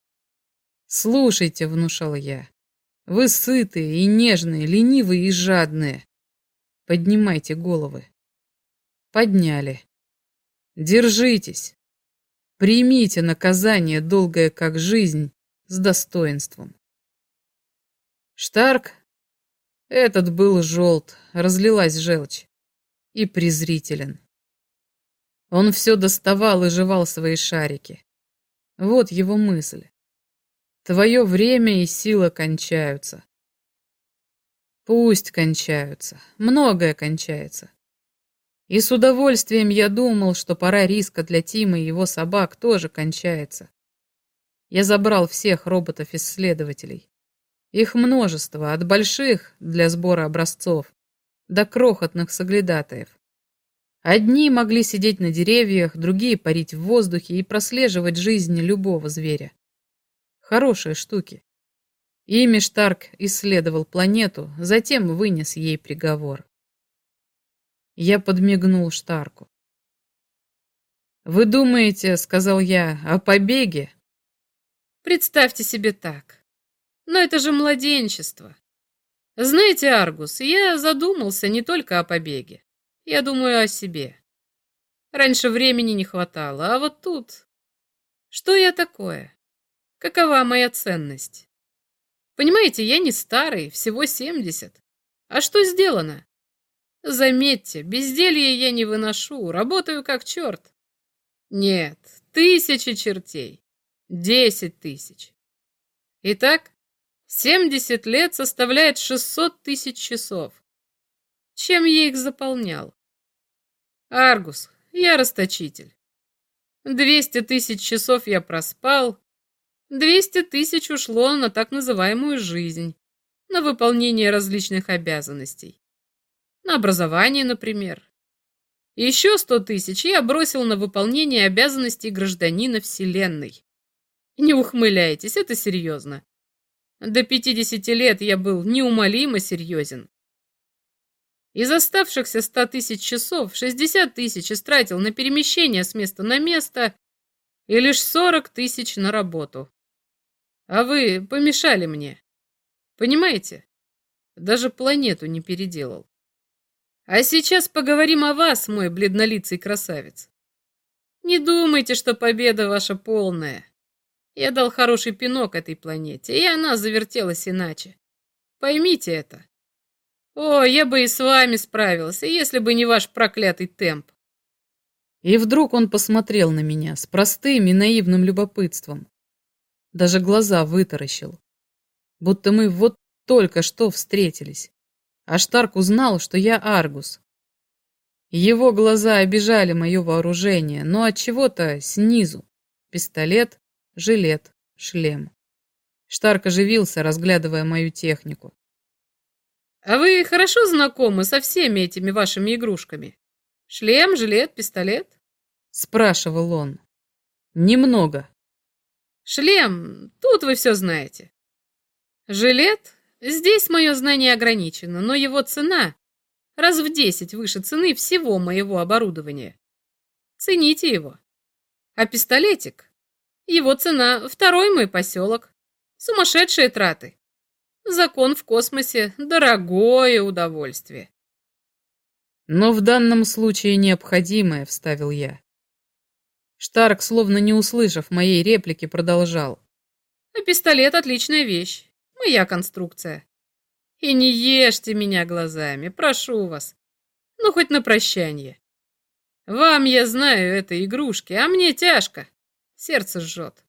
Слушайте, внушал я. Вы сытые и нежные, ленивые и жадные. Поднимайте головы. Подняли. Держитесь. Примите наказание, долгое как жизнь, с достоинством. Штарк, этот был желт, разлилась желчь, и презрителен. Он все доставал и жевал свои шарики. Вот его мысль. Твое время и сила кончаются. Пусть кончаются, многое кончается. И с удовольствием я думал, что пора риска для Тима и его собак тоже кончается. Я забрал всех роботов-исследователей. Их множество, от больших для сбора образцов до крохотных соглядатаев. Одни могли сидеть на деревьях, другие парить в воздухе и прослеживать жизнь любого зверя. Хорошие штуки. Ими Штарк исследовал планету, затем вынес ей приговор. Я подмигнул Штарку. «Вы думаете, — сказал я, — о побеге?» Представьте себе так. Но это же младенчество. Знаете, Аргус, я задумался не только о побеге. Я думаю о себе. Раньше времени не хватало, а вот тут... Что я такое? Какова моя ценность? Понимаете, я не старый, всего 70. А что сделано? Заметьте, безделье я не выношу, работаю как черт. Нет, 1000 чертей. 10 000. Итак, 70 лет составляет 600 000 часов. Чем я их заполнял? Аргус, я расточитель. 200 000 часов я проспал, 200 000 ушло на так называемую жизнь, на выполнение различных обязанностей. На образование, например. Еще 100 000 я бросил на выполнение обязанностей гражданина Вселенной. Не ухмыляйтесь, это серьезно. До 50 лет я был неумолимо серьезен. Из оставшихся 100 000 часов 60 000 истратил на перемещение с места на место и лишь 40 000 на работу. А вы помешали мне. Понимаете? Даже планету не переделал. А сейчас поговорим о вас, мой бледнолицый красавец. Не думайте, что победа ваша полная. Я дал хороший пинок этой планете, и она завертелась иначе. Поймите это. О, я бы и с вами справился, если бы не ваш проклятый темп. И вдруг он посмотрел на меня с простым и наивным любопытством. Даже глаза вытаращил. Будто мы вот только что встретились. А Штарк узнал, что я Аргус. Его глаза обижали мое вооружение, но от чего-то снизу. Пистолет, жилет, шлем. Штарк оживился, разглядывая мою технику. А вы хорошо знакомы со всеми этими вашими игрушками? Шлем, жилет, пистолет? Спрашивал он. Немного. Шлем, тут вы все знаете. Жилет, здесь мое знание ограничено, но его цена раз в 10 выше цены всего моего оборудования. Цените его. А пистолетик, его цена второй мой поселок. Сумасшедшие траты. Закон в космосе — дорогое удовольствие. Но в данном случае необходимое, вставил я. Штарк, словно не услышав моей реплики, продолжал. А пистолет — отличная вещь. Моя конструкция. И не ешьте меня глазами, прошу вас. Ну, хоть на прощанье. Вам, я знаю, это игрушки, а мне тяжко. Сердце жжет.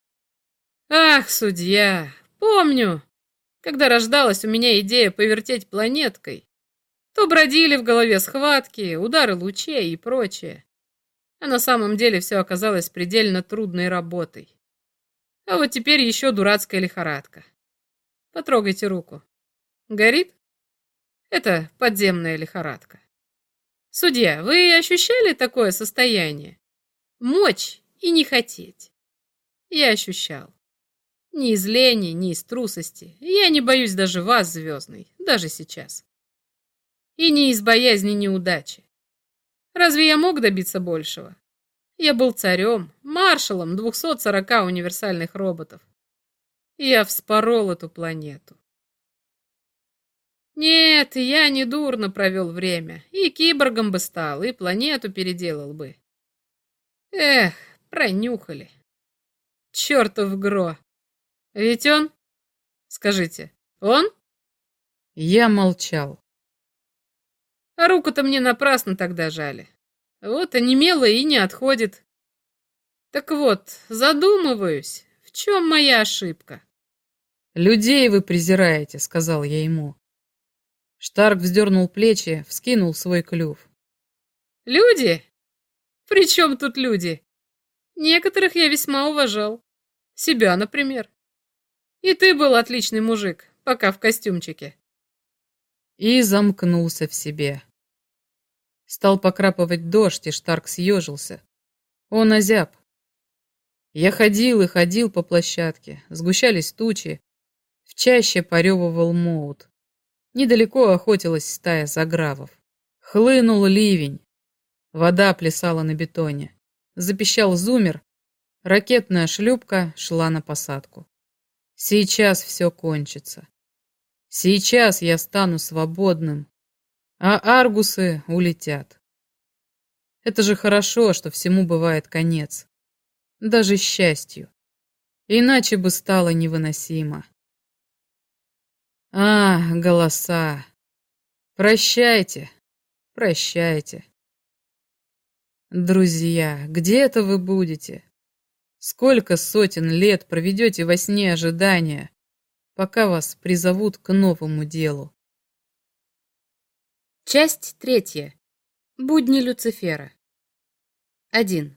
Ах, судья, помню, когда рождалась у меня идея повертеть планеткой, то бродили в голове схватки, удары лучей и прочее. А на самом деле все оказалось предельно трудной работой. А вот теперь еще дурацкая лихорадка. Потрогайте руку. Горит? Это подземная лихорадка. Судья, вы ощущали такое состояние? Мочь и не хотеть. Я ощущал. Ни из лени, ни из трусости. Я не боюсь даже вас, Звездный, даже сейчас. И не из боязни неудачи. Разве я мог добиться большего? Я был царем, маршалом 240 универсальных роботов. Я вспорол эту планету. Нет, я не дурно провел время. И киборгом бы стал, и планету переделал бы. Эх, пронюхали. Чертов Гро. Ведь он? Скажите, он? Я молчал. А руку-то мне напрасно тогда жали. Вот онемела и не отходит. Так вот, задумываюсь, в чем моя ошибка? «Людей вы презираете», — сказал я ему. Штарк вздернул плечи, вскинул свой клюв. Люди? При чем тут люди? Некоторых я весьма уважал. Себя, например. И ты был отличный мужик, пока в костюмчике. И замкнулся в себе. Стал покрапывать дождь, и Штарк съежился. Он озяб. Я ходил и ходил по площадке. Сгущались тучи. В чаще поревывал моут. Недалеко охотилась стая загравов. Хлынул ливень. Вода плясала на бетоне. Запищал зумер. Ракетная шлюпка шла на посадку. Сейчас все кончится. Сейчас я стану свободным, а аргусы улетят. Это же хорошо, что всему бывает конец. Даже счастью. Иначе бы стало невыносимо. Голоса. Прощайте, прощайте. Друзья, где-то вы будете? Сколько сотен лет проведете во сне ожидания, пока вас призовут к новому делу? Часть 3. Будни Люцифера. 1.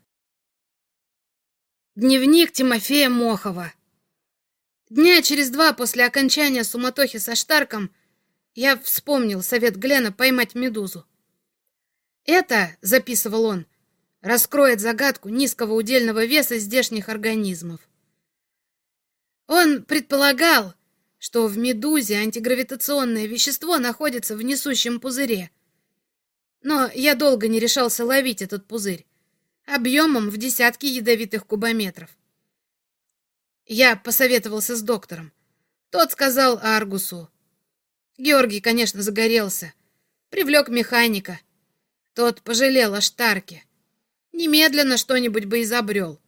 Дневник Тимофея Мохова. Дня через 2 после окончания суматохи со Штарком я вспомнил совет Глена поймать медузу. Это, записывал он, раскроет загадку низкого удельного веса здешних организмов. Он предполагал, что в медузе антигравитационное вещество находится в несущем пузыре. Но я долго не решался ловить этот пузырь, объемом в десятки ядовитых кубометров. Я посоветовался с доктором. Тот сказал Аргусу. Георгий, конечно, загорелся. Привлек механика. Тот пожалел о Штарке. Немедленно что-нибудь бы изобрел.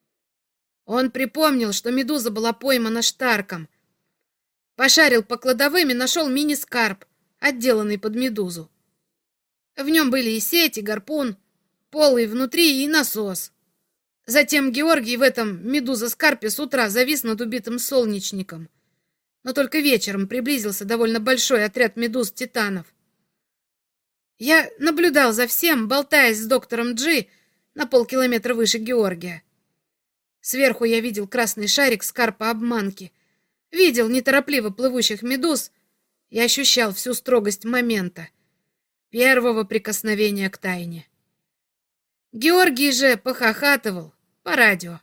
Он припомнил, что медуза была поймана Штарком. Пошарил по кладовым и нашел мини-скарб, отделанный под медузу. В нем были и сеть, и гарпун, полый внутри и насос. Затем Георгий в этом медуза-скарпе с утра завис над убитым солнечником. Но только вечером приблизился довольно большой отряд медуз-титанов. Я наблюдал за всем, болтаясь с доктором Джи на полкилометра выше Георгия. Сверху я видел красный шарик скарпа-обманки, видел неторопливо плывущих медуз и ощущал всю строгость момента, первого прикосновения к тайне. Георгий же похохатывал по радио.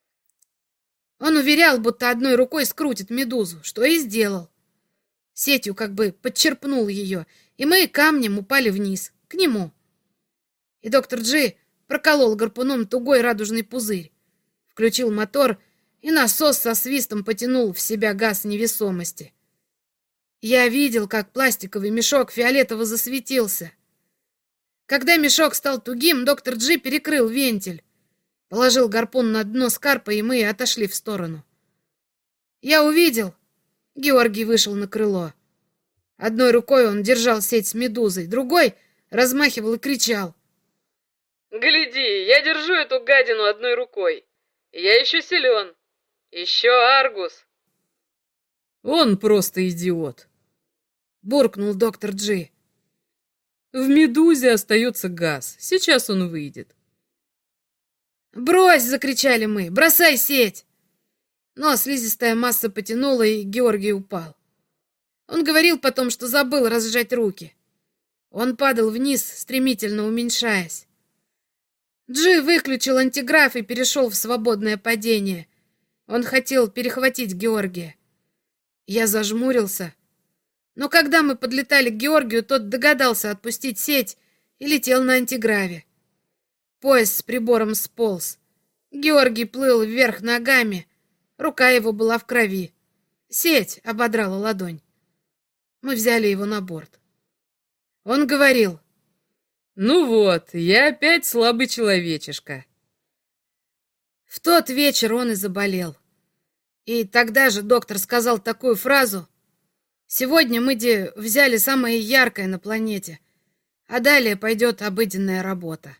Он уверял, будто одной рукой скрутит медузу, что и сделал. Сетью как бы подчерпнул ее, и мы камнем упали вниз, к нему. И доктор Джи проколол гарпуном тугой радужный пузырь, включил мотор, и насос со свистом потянул в себя газ невесомости. Я видел, как пластиковый мешок фиолетово засветился. Когда мешок стал тугим, доктор Джи перекрыл вентиль, положил гарпун на дно скарпа, и мы отошли в сторону. Я увидел, Георгий вышел на крыло. Одной рукой он держал сеть с медузой, другой размахивал и кричал. «Гляди, я держу эту гадину одной рукой. Я еще силен. Еще Аргус». «Он просто идиот», — буркнул доктор Джи. «В медузе остается газ. Сейчас он выйдет». «Брось!» — закричали мы. «Бросай сеть!» Но слизистая масса потянула, и Георгий упал. Он говорил потом, что забыл разжать руки. Он падал вниз, стремительно уменьшаясь. Джи выключил антиграф и перешел в свободное падение. Он хотел перехватить Георгия. Я зажмурился. Но когда мы подлетали к Георгию, тот догадался отпустить сеть и летел на антиграве. Пояс с прибором сполз. Георгий плыл вверх ногами. Рука его была в крови. Сеть ободрала ладонь. Мы взяли его на борт. Он говорил: «Ну вот, я опять слабый человечишка». В тот вечер он и заболел. И тогда же доктор сказал такую фразу: «Сегодня мы взяли самое яркое на планете, а далее пойдет обыденная работа».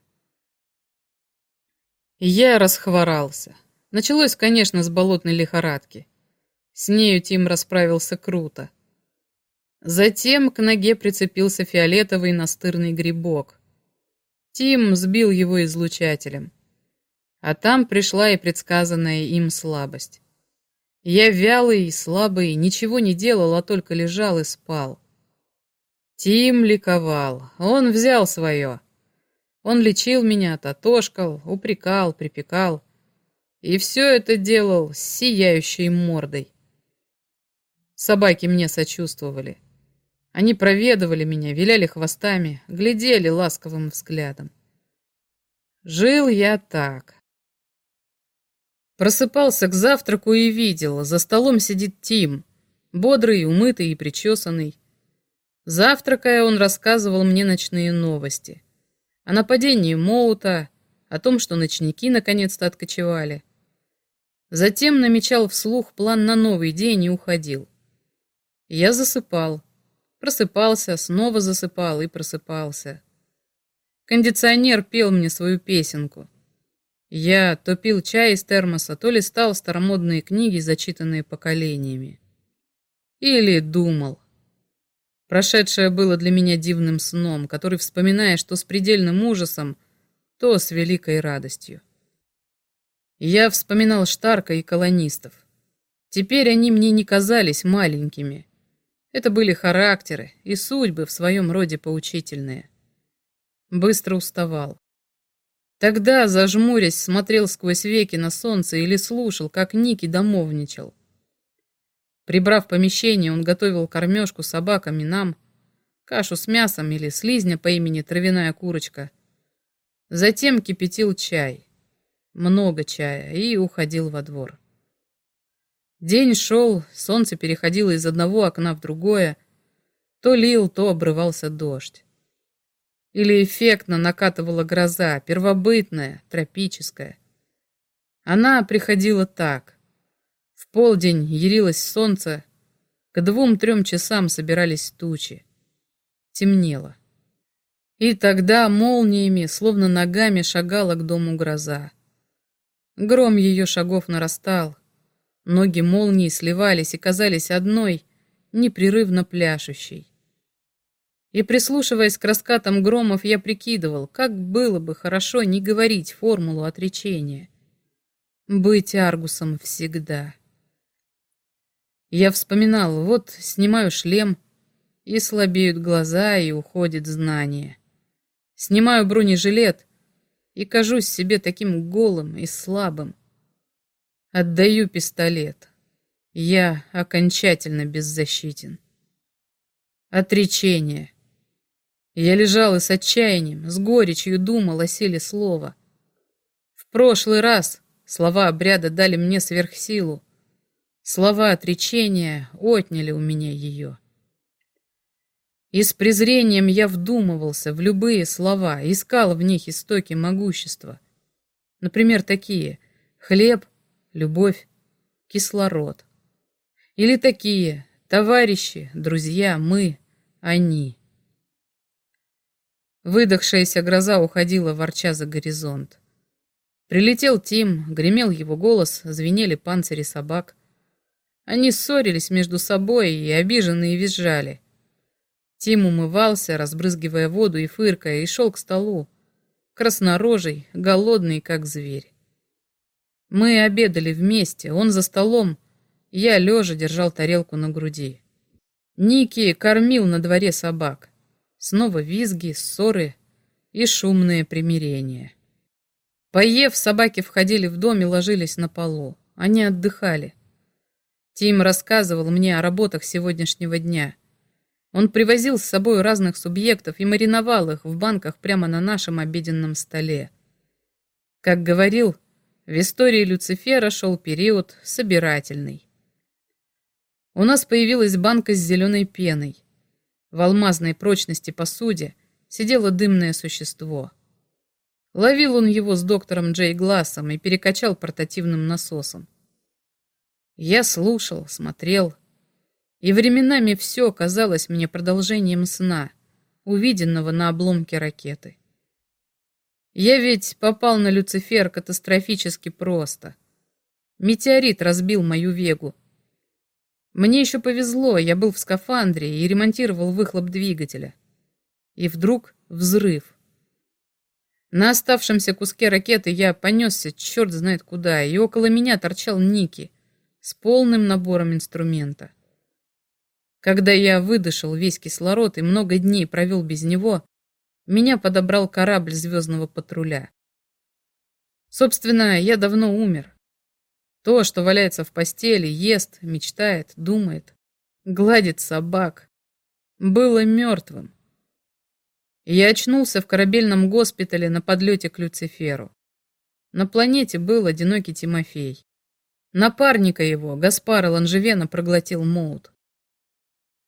Я расхворался. Началось, конечно, с болотной лихорадки. С нею Тим расправился круто. Затем к ноге прицепился фиолетовый настырный грибок. Тим сбил его излучателем. А там пришла и предсказанная им слабость. Я вялый и слабый, ничего не делал, а только лежал и спал. Тим ликовал. Он взял свое. Он лечил меня, татошкал, упрекал, припекал. И все это делал с сияющей мордой. Собаки мне сочувствовали. Они проведывали меня, виляли хвостами, глядели ласковым взглядом. Жил я так. Просыпался к завтраку и видел, за столом сидит Тим. бодрый, умытый и причесанный. Завтракая, он рассказывал мне ночные новости. О нападении Моута, о том, что ночники наконец-то откочевали. Затем намечал вслух план на новый день и уходил. Я засыпал. Просыпался, снова засыпал и просыпался. Кондиционер пел мне свою песенку. Я то пил чай из термоса, то листал старомодные книги, зачитанные поколениями. Или думал. Прошедшее было для меня дивным сном, который вспоминаешь то с предельным ужасом, то с великой радостью. Я вспоминал Штарка и колонистов. Теперь они мне не казались маленькими. Это были характеры и судьбы в своем роде поучительные. Быстро уставал. Тогда, зажмурясь, смотрел сквозь веки на солнце или слушал, как Ники домовничал. Прибрав помещение, он готовил кормежку собакам и нам, кашу с мясом или слизня по имени Травяная курочка. Затем кипятил чай, много чая, и уходил во двор. День шел, солнце переходило из одного окна в другое, то лил, то обрывался дождь. Или эффектно накатывала гроза, первобытная, тропическая. Она приходила так. В полдень ярилось солнце, к 2-3 часам собирались тучи. Темнело. И тогда молниями, словно ногами, шагала к дому гроза. Гром ее шагов нарастал. Ноги молнии сливались и казались одной, непрерывно пляшущей. И, прислушиваясь к раскатам громов, я прикидывал, как было бы хорошо не говорить формулу отречения. Быть Аргусом всегда. Я вспоминал, вот снимаю шлем, и слабеют глаза, и уходит знание. Снимаю бронежилет, и кажусь себе таким голым и слабым. Отдаю пистолет. Я окончательно беззащитен. Отречение. Я лежал и с отчаянием, с горечью думал о силе слова. В прошлый раз слова обряда дали мне сверхсилу. Слова отречения отняли у меня ее. И с презрением я вдумывался в любые слова, искал в них истоки могущества. Например, такие: хлеб, любовь, кислород. Или такие: товарищи, друзья, мы, они. Выдохшаяся гроза уходила, ворча за горизонт. Прилетел Тим, гремел его голос, звенели панцири собак. Они ссорились между собой и обиженные визжали. Тим умывался, разбрызгивая воду и фыркая, и шел к столу, краснорожий, голодный, как зверь. Мы обедали вместе, он за столом, я лежа держал тарелку на груди. Ники кормил на дворе собак. Снова визги, ссоры и шумные примирения. Поев, собаки входили в дом и ложились на полу. Они отдыхали. Тим рассказывал мне о работах сегодняшнего дня. Он привозил с собой разных субъектов и мариновал их в банках прямо на нашем обеденном столе. Как говорил, в истории Люцифера шел период собирательный. У нас появилась банка с зеленой пеной. В алмазной прочности посуде сидело дымное существо. Ловил он его с доктором Джей Глассом и перекачал портативным насосом. Я слушал, смотрел, и временами все казалось мне продолжением сна, увиденного на обломке ракеты. Я ведь попал на Люцифер катастрофически просто. Метеорит разбил мою Вегу. Мне еще повезло, я был в скафандре и ремонтировал выхлоп двигателя. И вдруг взрыв. На оставшемся куске ракеты я понесся черт знает куда, и около меня торчал Ники с полным набором инструмента. Когда я выдышал весь кислород и много дней провел без него, меня подобрал корабль звездного патруля. Собственно, я давно умер. То, что валяется в постели, ест, мечтает, думает, гладит собак, было мертвым. Я очнулся в корабельном госпитале на подлете к Люциферу. На планете был одинокий Тимофей. Напарника его, Гаспара Ланжевена, проглотил Моут.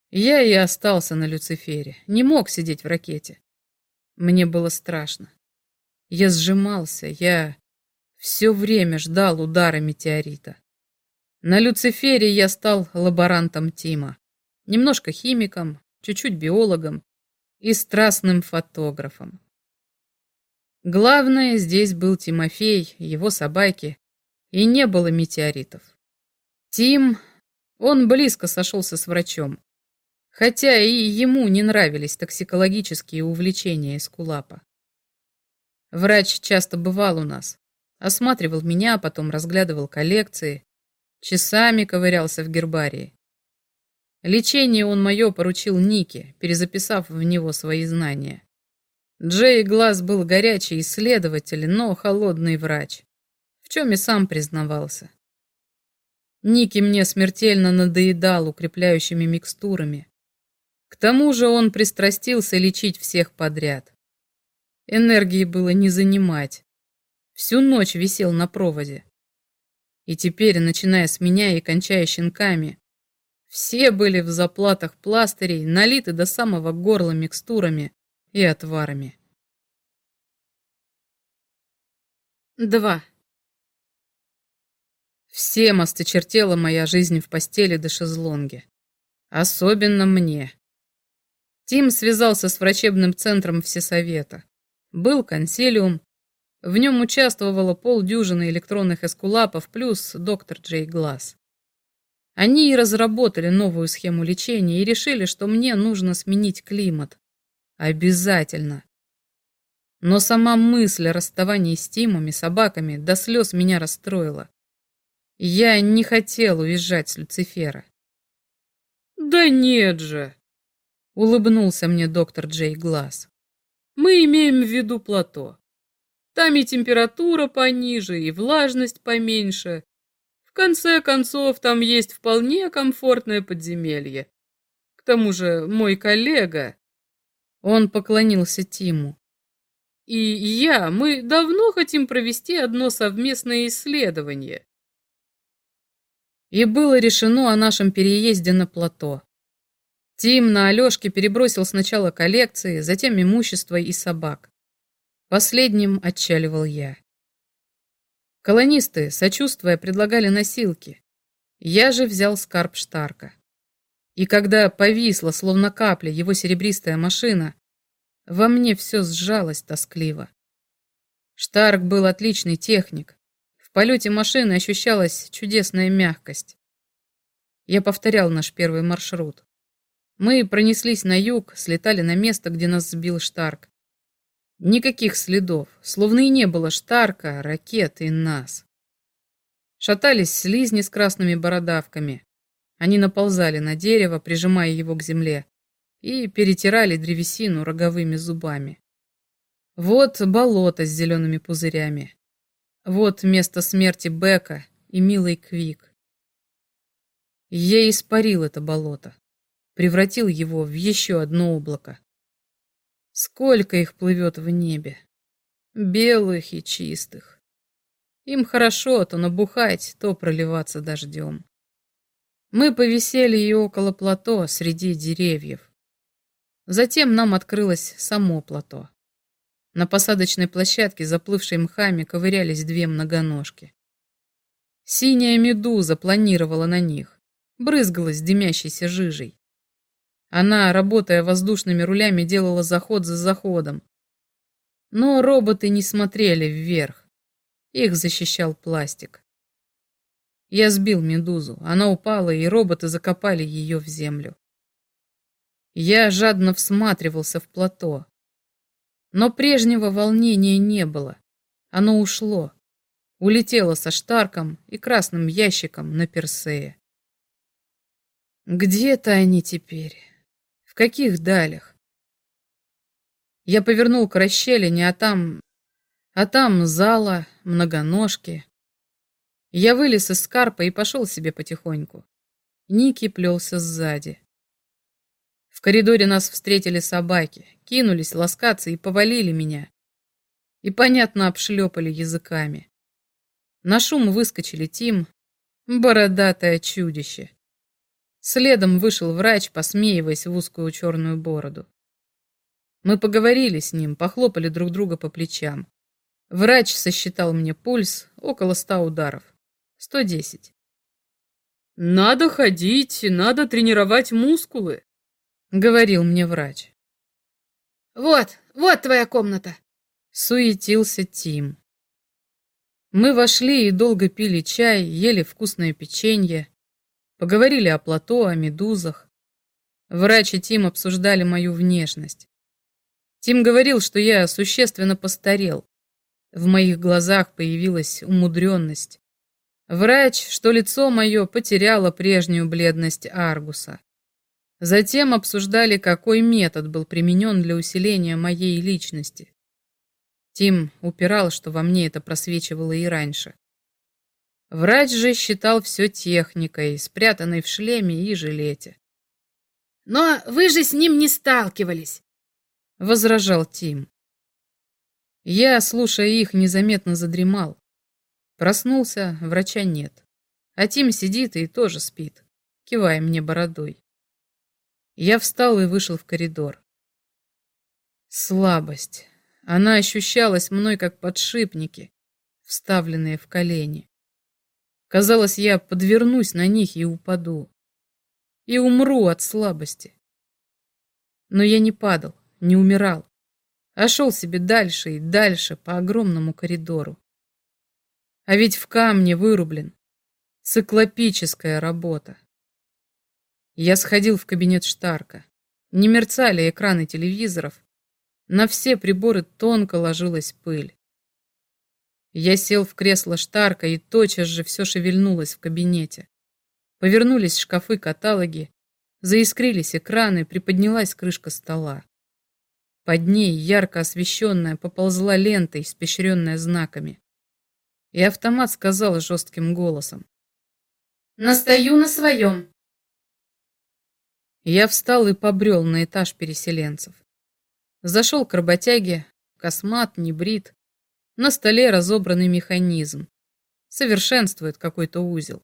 Я и остался на Люцифере, не мог сидеть в ракете. Мне было страшно. Я сжимался, я все время ждал удара метеорита. На Люцифере я стал лаборантом Тима, немножко химиком, чуть-чуть биологом и страстным фотографом. Главное, здесь был Тимофей, его собаки, и не было метеоритов. Тим, он близко сошелся с врачом, хотя и ему не нравились токсикологические увлечения эскулапа. Врач часто бывал у нас, осматривал меня, потом разглядывал коллекции, часами ковырялся в гербарии. Лечение он мое поручил Нике, перезаписав в него свои знания. Джей Глаз был горячий исследователь, но холодный врач, в чем и сам признавался. Ники мне смертельно надоедал укрепляющими микстурами. К тому же он пристрастился лечить всех подряд. Энергии было не занимать. Всю ночь висел на проводе. И теперь, начиная с меня и кончая щенками, все были в заплатах пластырей, налиты до самого горла микстурами и отварами. 2. Всем осточертела моя жизнь в постели до шезлонге. Особенно мне. Тим связался с врачебным центром Всесовета. Был консилиум. В нем участвовало полдюжины электронных эскулапов плюс доктор Джей Глаз. Они и разработали новую схему лечения и решили, что мне нужно сменить климат. Обязательно. Но сама мысль о расставании с Тимом и собаками до слез меня расстроила. Я не хотел уезжать с Люцифера. «Да нет же!» — улыбнулся мне доктор Джей Глаз. «Мы имеем в виду плато. Там и температура пониже, и влажность поменьше. В конце концов, там есть вполне комфортное подземелье. К тому же мой коллега...» Он поклонился Тиму. «И мы давно хотим провести одно совместное исследование». И было решено о нашем переезде на плато. Тим на Алешке перебросил сначала коллекции, затем имущество и собак. Последним отчаливал я. Колонисты, сочувствуя, предлагали носилки. Я же взял скарб Штарка. И когда повисла, словно капля, его серебристая машина, во мне все сжалось тоскливо. Штарк был отличный техник. В полете машины ощущалась чудесная мягкость. Я повторял наш первый маршрут. Мы пронеслись на юг, слетали на место, где нас сбил Штарк. Никаких следов, словно и не было Штарка, ракет и нас. Шатались слизни с красными бородавками. Они наползали на дерево, прижимая его к земле, и перетирали древесину роговыми зубами. Вот болото с зелеными пузырями. Вот место смерти Бека и милый Квик. Я испарил это болото, превратил его в еще одно облако. Сколько их плывет в небе, белых и чистых. Им хорошо то набухать, то проливаться дождем. Мы повисели и около плато среди деревьев. Затем нам открылось само плато. На посадочной площадке, заплывшей мхами, ковырялись две многоножки. Синяя медуза планировала на них, брызгалась дымящейся жижей. Она, работая воздушными рулями, делала заход за заходом. Но роботы не смотрели вверх. Их защищал пластик. Я сбил медузу, она упала, и роботы закопали ее в землю. Я жадно всматривался в плато. Но прежнего волнения не было. Оно ушло. Улетело со Штарком и красным ящиком на Персее. Где-то они теперь. В каких далях? Я повернул к расщелине, а там зала, многоножки. Я вылез из скарпа и пошел себе потихоньку. Ники плелся сзади. В коридоре нас встретили собаки, кинулись ласкаться и повалили меня. И, понятно, обшлепали языками. На шум выскочили Тим, бородатое чудище. Следом вышел врач, посмеиваясь в узкую черную бороду. Мы поговорили с ним, похлопали друг друга по плечам. Врач сосчитал мне пульс, около 100 ударов. 110. «Надо ходить, надо тренировать мускулы», — говорил мне врач. Вот твоя комната. Суетился Тим. Мы вошли и долго пили чай, ели вкусное печенье, поговорили о плато, о медузах. Врач и Тим обсуждали мою внешность. Тим говорил, что я существенно постарел. В моих глазах появилась умудренность. Врач, что лицо мое потеряло прежнюю бледность Аргуса. Затем обсуждали, какой метод был применен для усиления моей личности. Тим упирал, что во мне это просвечивало и раньше. Врач же считал все техникой, спрятанной в шлеме и жилете. «Но вы же с ним не сталкивались», — возражал Тим. Я, слушая их, незаметно задремал. Проснулся, врача нет. А Тим сидит и тоже спит, кивая мне бородой. Я встал и вышел в коридор. Слабость. Она ощущалась мной как подшипники, вставленные в колени. Казалось, я подвернусь на них и упаду. И умру от слабости. Но я не падал, не умирал, а шел себе дальше и дальше по огромному коридору. А ведь в камне вырублен. Циклопическая работа. Я сходил в кабинет Штарка. Не мерцали экраны телевизоров. На все приборы тонко ложилась пыль. Я сел в кресло Штарка, и тотчас же все шевельнулось в кабинете. Повернулись шкафы-каталоги, заискрились экраны, приподнялась крышка стола. Под ней, ярко освещенная, поползла лента, испещренная знаками. И автомат сказал жестким голосом: «Настаю на своем». Я встал и побрел на этаж переселенцев. Зашел к работяге, космат, небрит. На столе разобранный механизм. Совершенствует какой-то узел.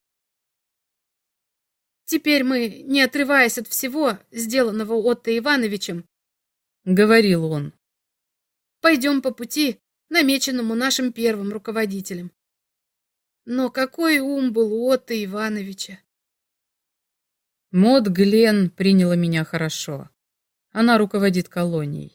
«Теперь мы, не отрываясь от всего, сделанного Отто Ивановичем, — говорил он, — пойдем по пути, намеченному нашим первым руководителем. Но какой ум был у Отто Ивановича!» Мод Глен приняла меня хорошо. Она руководит колонией.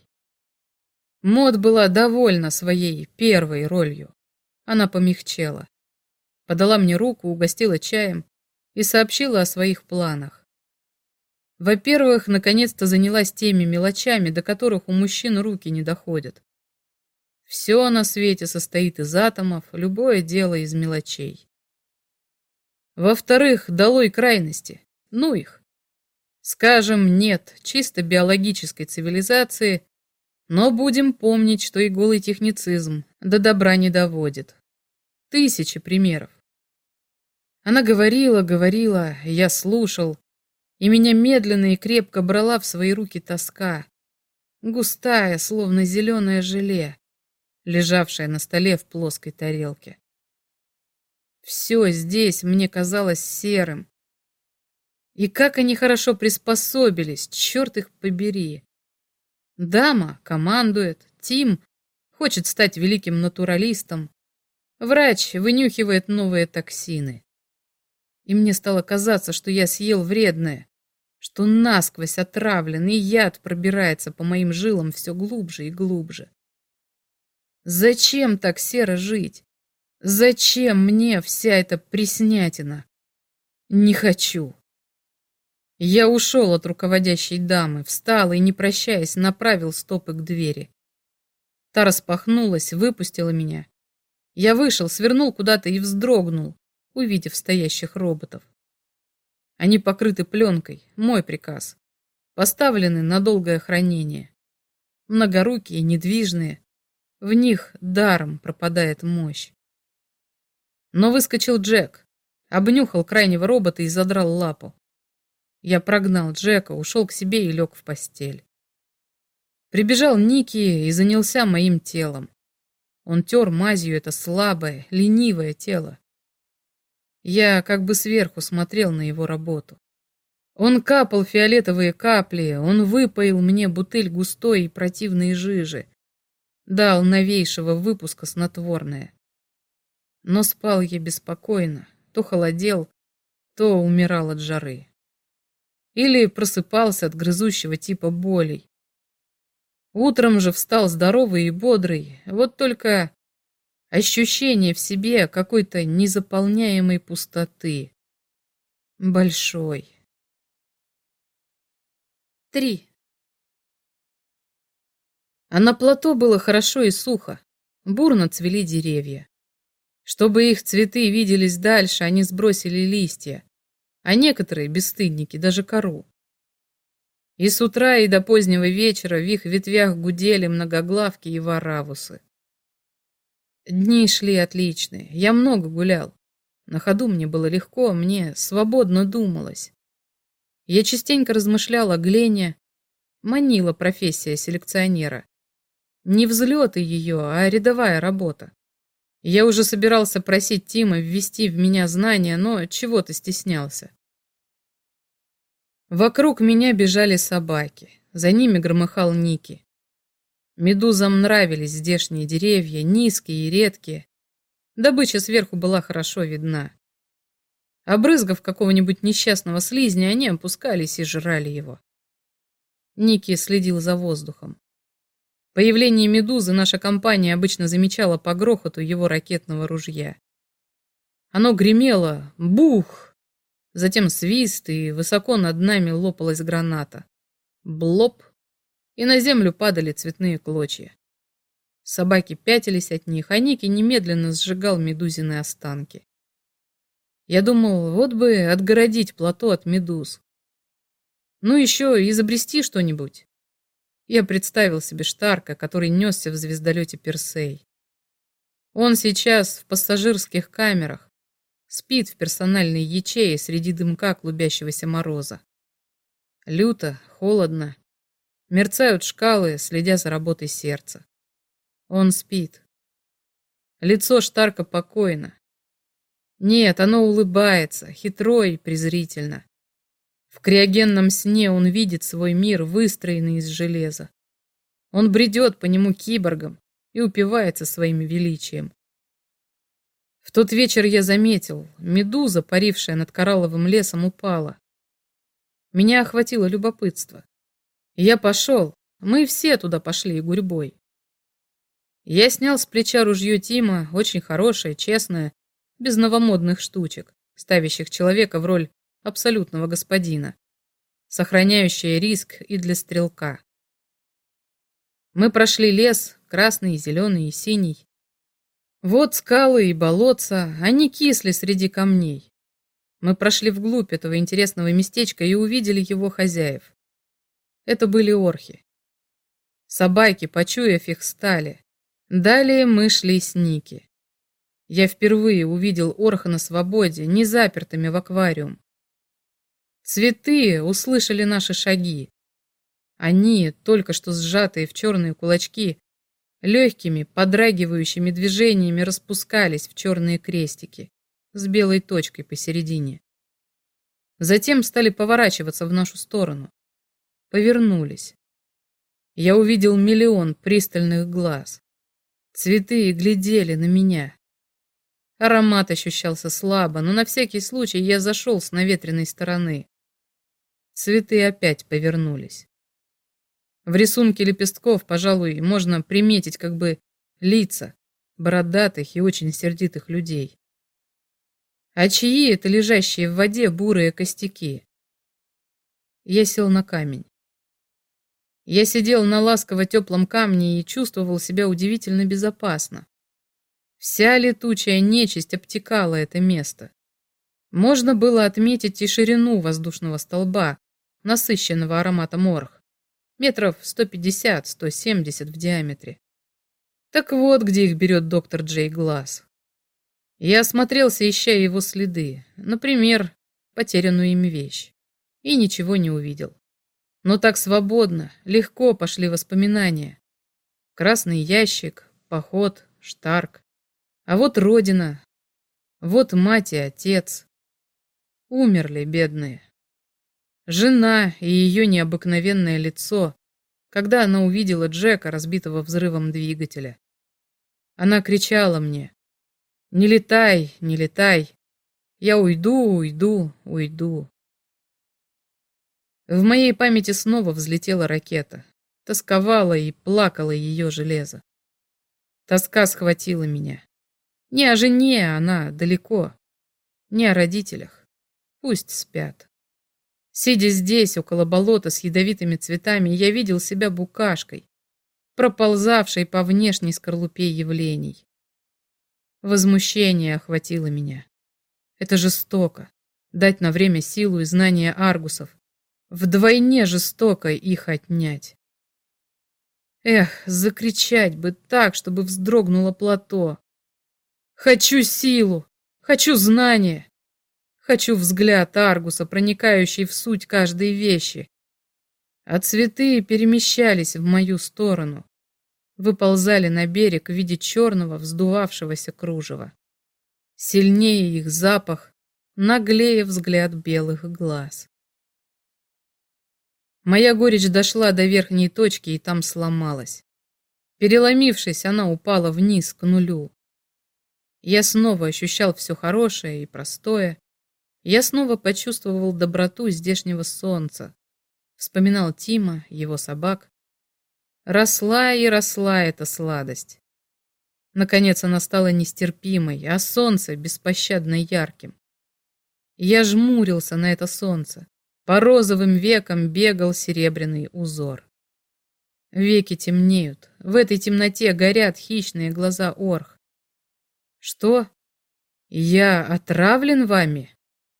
Мод была довольна своей первой ролью. Она помягчела. Подала мне руку, угостила чаем и сообщила о своих планах. Во-первых, наконец-то занялась теми мелочами, до которых у мужчин руки не доходят. Все на свете состоит из атомов, любое дело из мелочей. Во-вторых, долой крайности. Ну их. Скажем, нет чисто биологической цивилизации, но будем помнить, что и голый техницизм до добра не доводит. Тысячи примеров. Она говорила, я слушал, и меня медленно и крепко брала в свои руки тоска, густая, словно зеленое желе, лежавшее на столе в плоской тарелке. Все здесь мне казалось серым. И как они хорошо приспособились, черт их побери. Дама командует, Тим хочет стать великим натуралистом, врач вынюхивает новые токсины. И мне стало казаться, что я съел вредное, что насквозь отравленный яд пробирается по моим жилам все глубже и глубже. Зачем так серо жить? Зачем мне вся эта преснятина? Не хочу. Я ушел от руководящей дамы, встал и, не прощаясь, направил стопы к двери. Та распахнулась, выпустила меня. Я вышел, свернул куда-то и вздрогнул, увидев стоящих роботов. Они покрыты пленкой, мой приказ. Поставлены на долгое хранение. Многорукие, недвижные. В них даром пропадает мощь. Но выскочил Джек, обнюхал крайнего робота и задрал лапу. Я прогнал Джека, ушел к себе и лег в постель. Прибежал Ники и занялся моим телом. Он тер мазью это слабое, ленивое тело. Я как бы сверху смотрел на его работу. Он капал фиолетовые капли, он выпоил мне бутыль густой и противной жижи, дал новейшего выпуска снотворное. Но спал я беспокойно, то холодел, то умирал от жары. Или просыпался от грызущего типа болей. Утром же встал здоровый и бодрый, вот только ощущение в себе какой-то незаполняемой пустоты. Большой. 3. А на плато было хорошо и сухо. Бурно цвели деревья. Чтобы их цветы виделись дальше, они сбросили листья, а некоторые, бесстыдники, даже кору. И с утра, и до позднего вечера в их ветвях гудели многоглавки и варавусы. Дни шли отличные, я много гулял. На ходу мне было легко, мне свободно думалось. Я частенько размышлял о Глене, манила профессия селекционера. Не взлеты ее, а рядовая работа. Я уже собирался просить Тима ввести в меня знания, но чего-то стеснялся. Вокруг меня бежали собаки, за ними громыхал Ники. Медузам нравились здешние деревья, низкие и редкие. Добыча сверху была хорошо видна. Обрызгав какого-нибудь несчастного слизня, они опускались и жрали его. Ники следил за воздухом. Появление медузы наша компания обычно замечала по грохоту его ракетного ружья. Оно гремело «бух!», затем свист, и высоко над нами лопалась граната. Блоп! И на землю падали цветные клочья. Собаки пятились от них, а Ники немедленно сжигал медузины останки. Я думал, вот бы отгородить плато от медуз. Ну еще изобрести что-нибудь. Я представил себе Штарка, который несся в звездолете Персей. Он сейчас в пассажирских камерах, спит в персональной ячее среди дымка клубящегося мороза. Люто, холодно. Мерцают шкалы, следя за работой сердца. Он спит. Лицо Штарка покойно. Нет, оно улыбается, хитро и презрительно. В криогенном сне он видит свой мир, выстроенный из железа. Он бредет по нему киборгом и упивается своим величием. В тот вечер я заметил, медуза, парившая над коралловым лесом, упала. Меня охватило любопытство. Я пошел, мы все туда пошли гурьбой. Я снял с плеча ружье Тима, очень хорошее, честное, без новомодных штучек, ставящих человека в роль абсолютного господина, сохраняющее риск и для стрелка. Мы прошли лес, красный, зеленый и синий. Вот скалы и болотца, они кисли среди камней. Мы прошли вглубь этого интересного местечка и увидели его хозяев. Это были орхи. Собаки, почуяв их, стали. Далее мы шли с Ники. Я впервые увидел орха на свободе, не запертыми в аквариум. Цветы услышали наши шаги. Они, только что сжатые в черные кулачки, легкими, подрагивающими движениями распускались в черные крестики с белой точкой посередине. Затем стали поворачиваться в нашу сторону. Повернулись. Я увидел миллион пристальных глаз. Цветы глядели на меня. Аромат ощущался слабо, но на всякий случай я зашел с наветренной стороны. Цветы опять повернулись. В рисунке лепестков, пожалуй, можно приметить как бы лица бородатых и очень сердитых людей. А чьи это лежащие в воде бурые костяки? Я сел на камень. Я сидел на ласково теплом камне и чувствовал себя удивительно безопасно. Вся летучая нечисть обтекала это место. Можно было отметить и ширину воздушного столба, насыщенного ароматом орх, метров 150-170 в диаметре. Так вот, где их берет доктор Джей Глаз. Я осмотрелся, ища его следы, например, потерянную им вещь, и ничего не увидел. Но так свободно, легко пошли воспоминания. Красный ящик, поход, Штарк. А вот родина, вот мать и отец. Умерли, бедные. Жена и ее необыкновенное лицо, когда она увидела Джека, разбитого взрывом двигателя. Она кричала мне: «Не летай, не летай! Я уйду, уйду, уйду!» В моей памяти снова взлетела ракета. Тосковала и плакала ее железо. Тоска схватила меня. Не о жене, она далеко. Не о родителях. Пусть спят. Сидя здесь, около болота с ядовитыми цветами, я видел себя букашкой, проползавшей по внешней скорлупе явлений. Возмущение охватило меня. Это жестоко. Дать на время силу и знания аргусов. Вдвойне жестоко их отнять. Эх, закричать бы так, чтобы вздрогнуло плато. Хочу силу, хочу знания. Хочу взгляд аргуса, проникающий в суть каждой вещи. А цветы перемещались в мою сторону, выползали на берег в виде черного вздувавшегося кружева. Сильнее их запах, наглее взгляд белых глаз. Моя горечь дошла до верхней точки и там сломалась. Переломившись, она упала вниз к нулю. Я снова ощущал все хорошее и простое. Я снова почувствовал доброту здешнего солнца. Вспоминал Тима, его собак. Росла и росла эта сладость. Наконец она стала нестерпимой, а солнце беспощадно ярким. Я жмурился на это солнце. По розовым векам бегал серебряный узор. Веки темнеют. В этой темноте горят хищные глаза орх. Что? Я отравлен вами?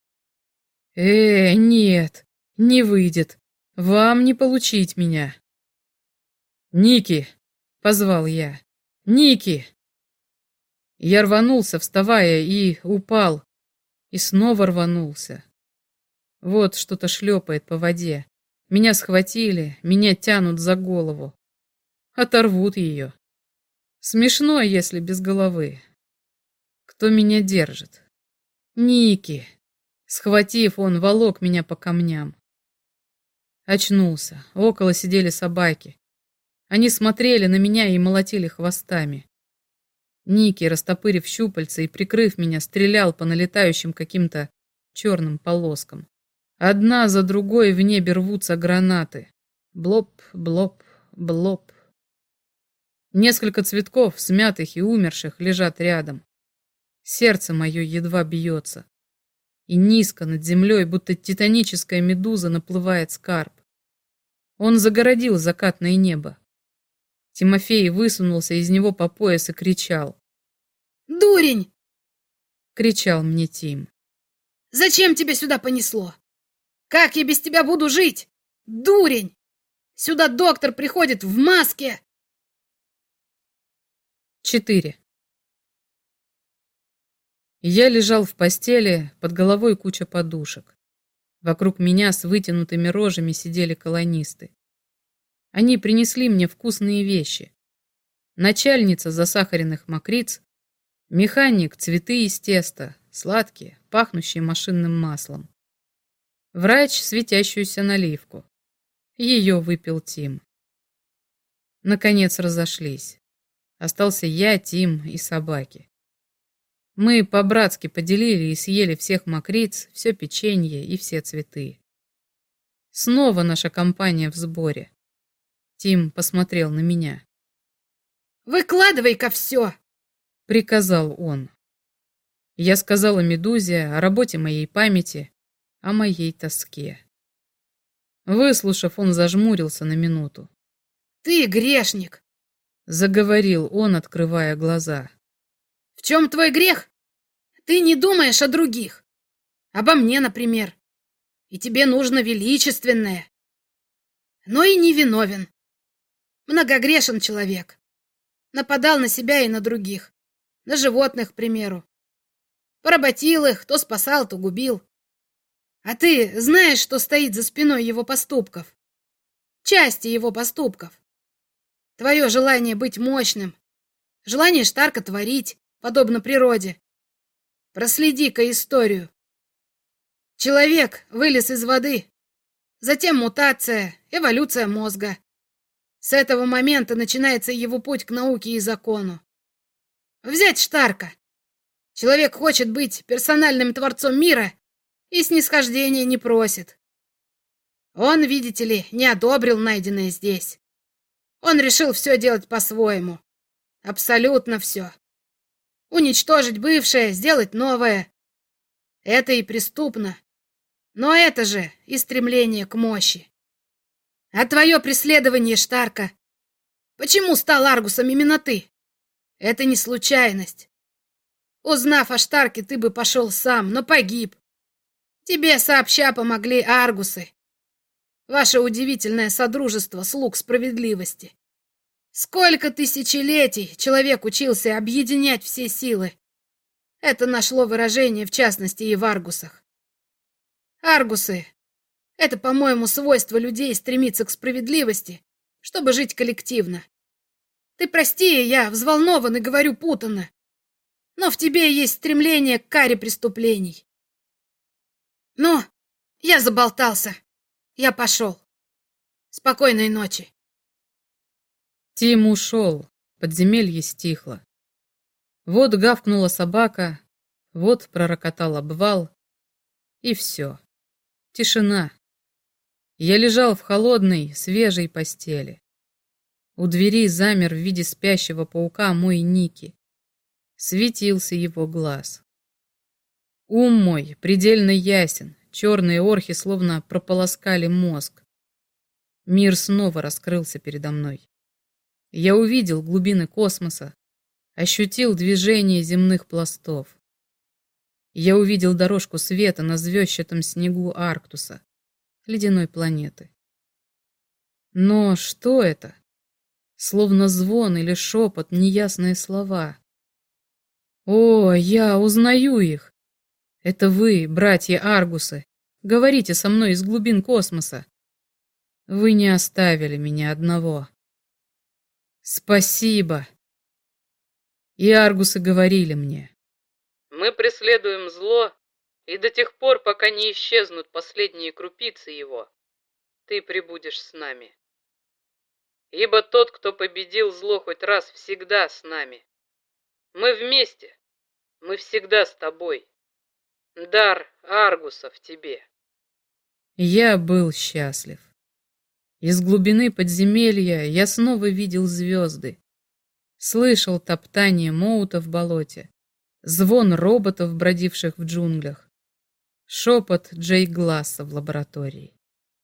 Нет, не выйдет. Вам не получить меня. «Ники!» — позвал я. «Ники!» Я рванулся, вставая, и упал. И снова рванулся. Вот что-то шлепает по воде. Меня схватили, меня тянут за голову. Оторвут ее. Смешно, если без головы. Кто меня держит? Ники. Схватив, он волок меня по камням. Очнулся. Около сидели собаки. Они смотрели на меня и молотили хвостами. Ники, растопырив щупальца и прикрыв меня, стрелял по налетающим каким-то черным полоскам. Одна за другой в небе рвутся гранаты. Блоп, блоп, блоп. Несколько цветков, смятых и умерших, лежат рядом. Сердце мое едва бьется. И низко над землей, будто титаническая медуза, наплывает скарб. Он загородил закатное небо. Тимофей высунулся из него по пояс и кричал. «Дурень!» — кричал мне Тим. «Зачем тебя сюда понесло? Как я без тебя буду жить? Дурень! Сюда доктор приходит в маске!» 4. Я лежал в постели, под головой куча подушек. Вокруг меня с вытянутыми рожами сидели колонисты. Они принесли мне вкусные вещи. Начальница засахаренных мокриц, механик цветы из теста, сладкие, пахнущие машинным маслом. Врач светящуюся наливку. Ее выпил Тим. Наконец разошлись. Остался я, Тим и собаки. Мы по-братски поделили и съели всех мокриц, все печенье и все цветы. Снова наша компания в сборе. Тим посмотрел на меня. «Выкладывай-ка все!» — приказал он. Я сказала Медузе о работе моей памяти, о моей тоске. Выслушав, он зажмурился на минуту. «Ты грешник!» — заговорил он, открывая глаза. «В чем твой грех? Ты не думаешь о других. Обо мне, например. И тебе нужно величественное. Но и не виновен. Многогрешен человек. Нападал на себя и на других. На животных, к примеру. Поработил их, то спасал, то губил. А ты знаешь, что стоит за спиной его поступков? Части его поступков. Твое желание быть мощным. Желание Штарка творить, подобно природе. Проследи-ка историю. Человек вылез из воды, Затем мутация, эволюция мозга. С этого момента начинается его путь к науке и закону. Взять Штарка. Человек хочет быть персональным творцом мира и снисхождения не просит. Он, видите ли, не одобрил найденное здесь. Он решил все делать по-своему. Абсолютно все. Уничтожить бывшее, сделать новое. Это и преступно. Но это же и стремление к мощи. А твое преследование Штарка? Почему стал Аргусом именно ты? Это не случайность. Узнав о Штарке, ты бы пошел сам, но погиб. Тебе сообща помогли Аргусы. Ваше удивительное содружество слуг справедливости. Сколько тысячелетий человек учился объединять все силы. Это нашло выражение, в частности, и в Аргусах. Аргусы — это, по-моему, свойство людей стремиться к справедливости, чтобы жить коллективно. Ты прости, я взволнован и говорю путанно, но в тебе есть стремление к каре преступлений. Ну, я заболтался. Я пошел. Спокойной ночи. Тим ушел, подземелье стихло. Вот гавкнула собака, вот пророкотал обвал, и все. Тишина. Я лежал в холодной, свежей постели. У двери замер в виде спящего паука мой Ники. Светился его глаз. Ум мой предельно ясен, черные орхи словно прополоскали мозг. Мир снова раскрылся передо мной. Я увидел глубины космоса, ощутил движение земных пластов. Я увидел дорожку света на звездчатом снегу Арктуса, ледяной планеты. Но что это? Словно звон или шепот, неясные слова. О, я узнаю их. Это вы, братья Аргусы, говорите со мной из глубин космоса. Вы не оставили меня одного. Спасибо. И Аргусы говорили мне: мы преследуем зло, и до тех пор, пока не исчезнут последние крупицы его, ты пребудешь с нами. Ибо тот, кто победил зло хоть раз, всегда с нами. Мы вместе, мы всегда с тобой. Дар Аргусов тебе. Я был счастлив. Из глубины подземелья я снова видел звезды. Слышал топтание Моута в болоте, звон роботов, бродивших в джунглях, шепот Джей Гласса в лаборатории.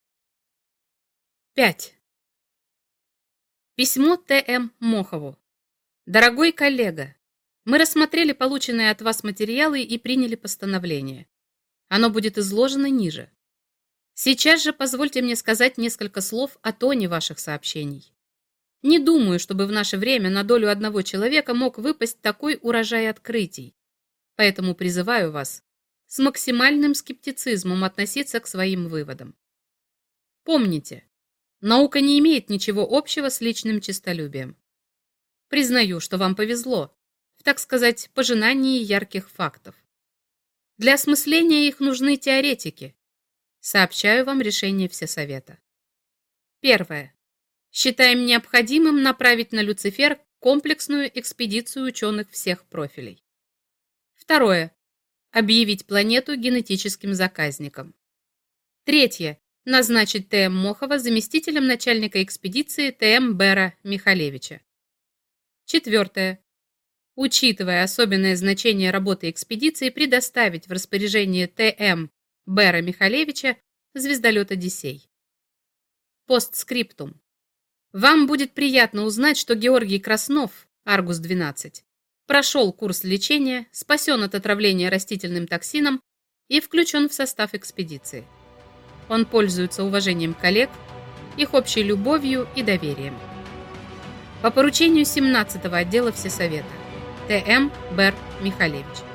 5. Письмо Т.М. Мохову. Дорогой коллега, мы рассмотрели полученные от вас материалы и приняли постановление. Оно будет изложено ниже. Сейчас же позвольте мне сказать несколько слов о тоне ваших сообщений. Не думаю, чтобы в наше время на долю одного человека мог выпасть такой урожай открытий. Поэтому призываю вас с максимальным скептицизмом относиться к своим выводам. Помните, наука не имеет ничего общего с личным честолюбием. Признаю, что вам повезло в, так сказать, пожинании ярких фактов. Для осмысления их нужны теоретики. Сообщаю вам решение Всесовета. Первое. Считаем необходимым направить на Люцифер комплексную экспедицию ученых всех профилей. Второе. Объявить планету генетическим заказником. Третье. Назначить Т.М. Мохова заместителем начальника экспедиции Т.М. Бера Михалевича. Четвертое. Учитывая особенное значение работы экспедиции, предоставить в распоряжение Т.М. Бера Михалевича звездолет «Одиссей». Постскриптум. Вам будет приятно узнать, что Георгий Краснов, Аргус-12, прошел курс лечения, спасен от отравления растительным токсином и включен в состав экспедиции. Он пользуется уважением коллег, их общей любовью и доверием. По поручению 17-го отдела Всесовета. Т.М. Бер Михалевич.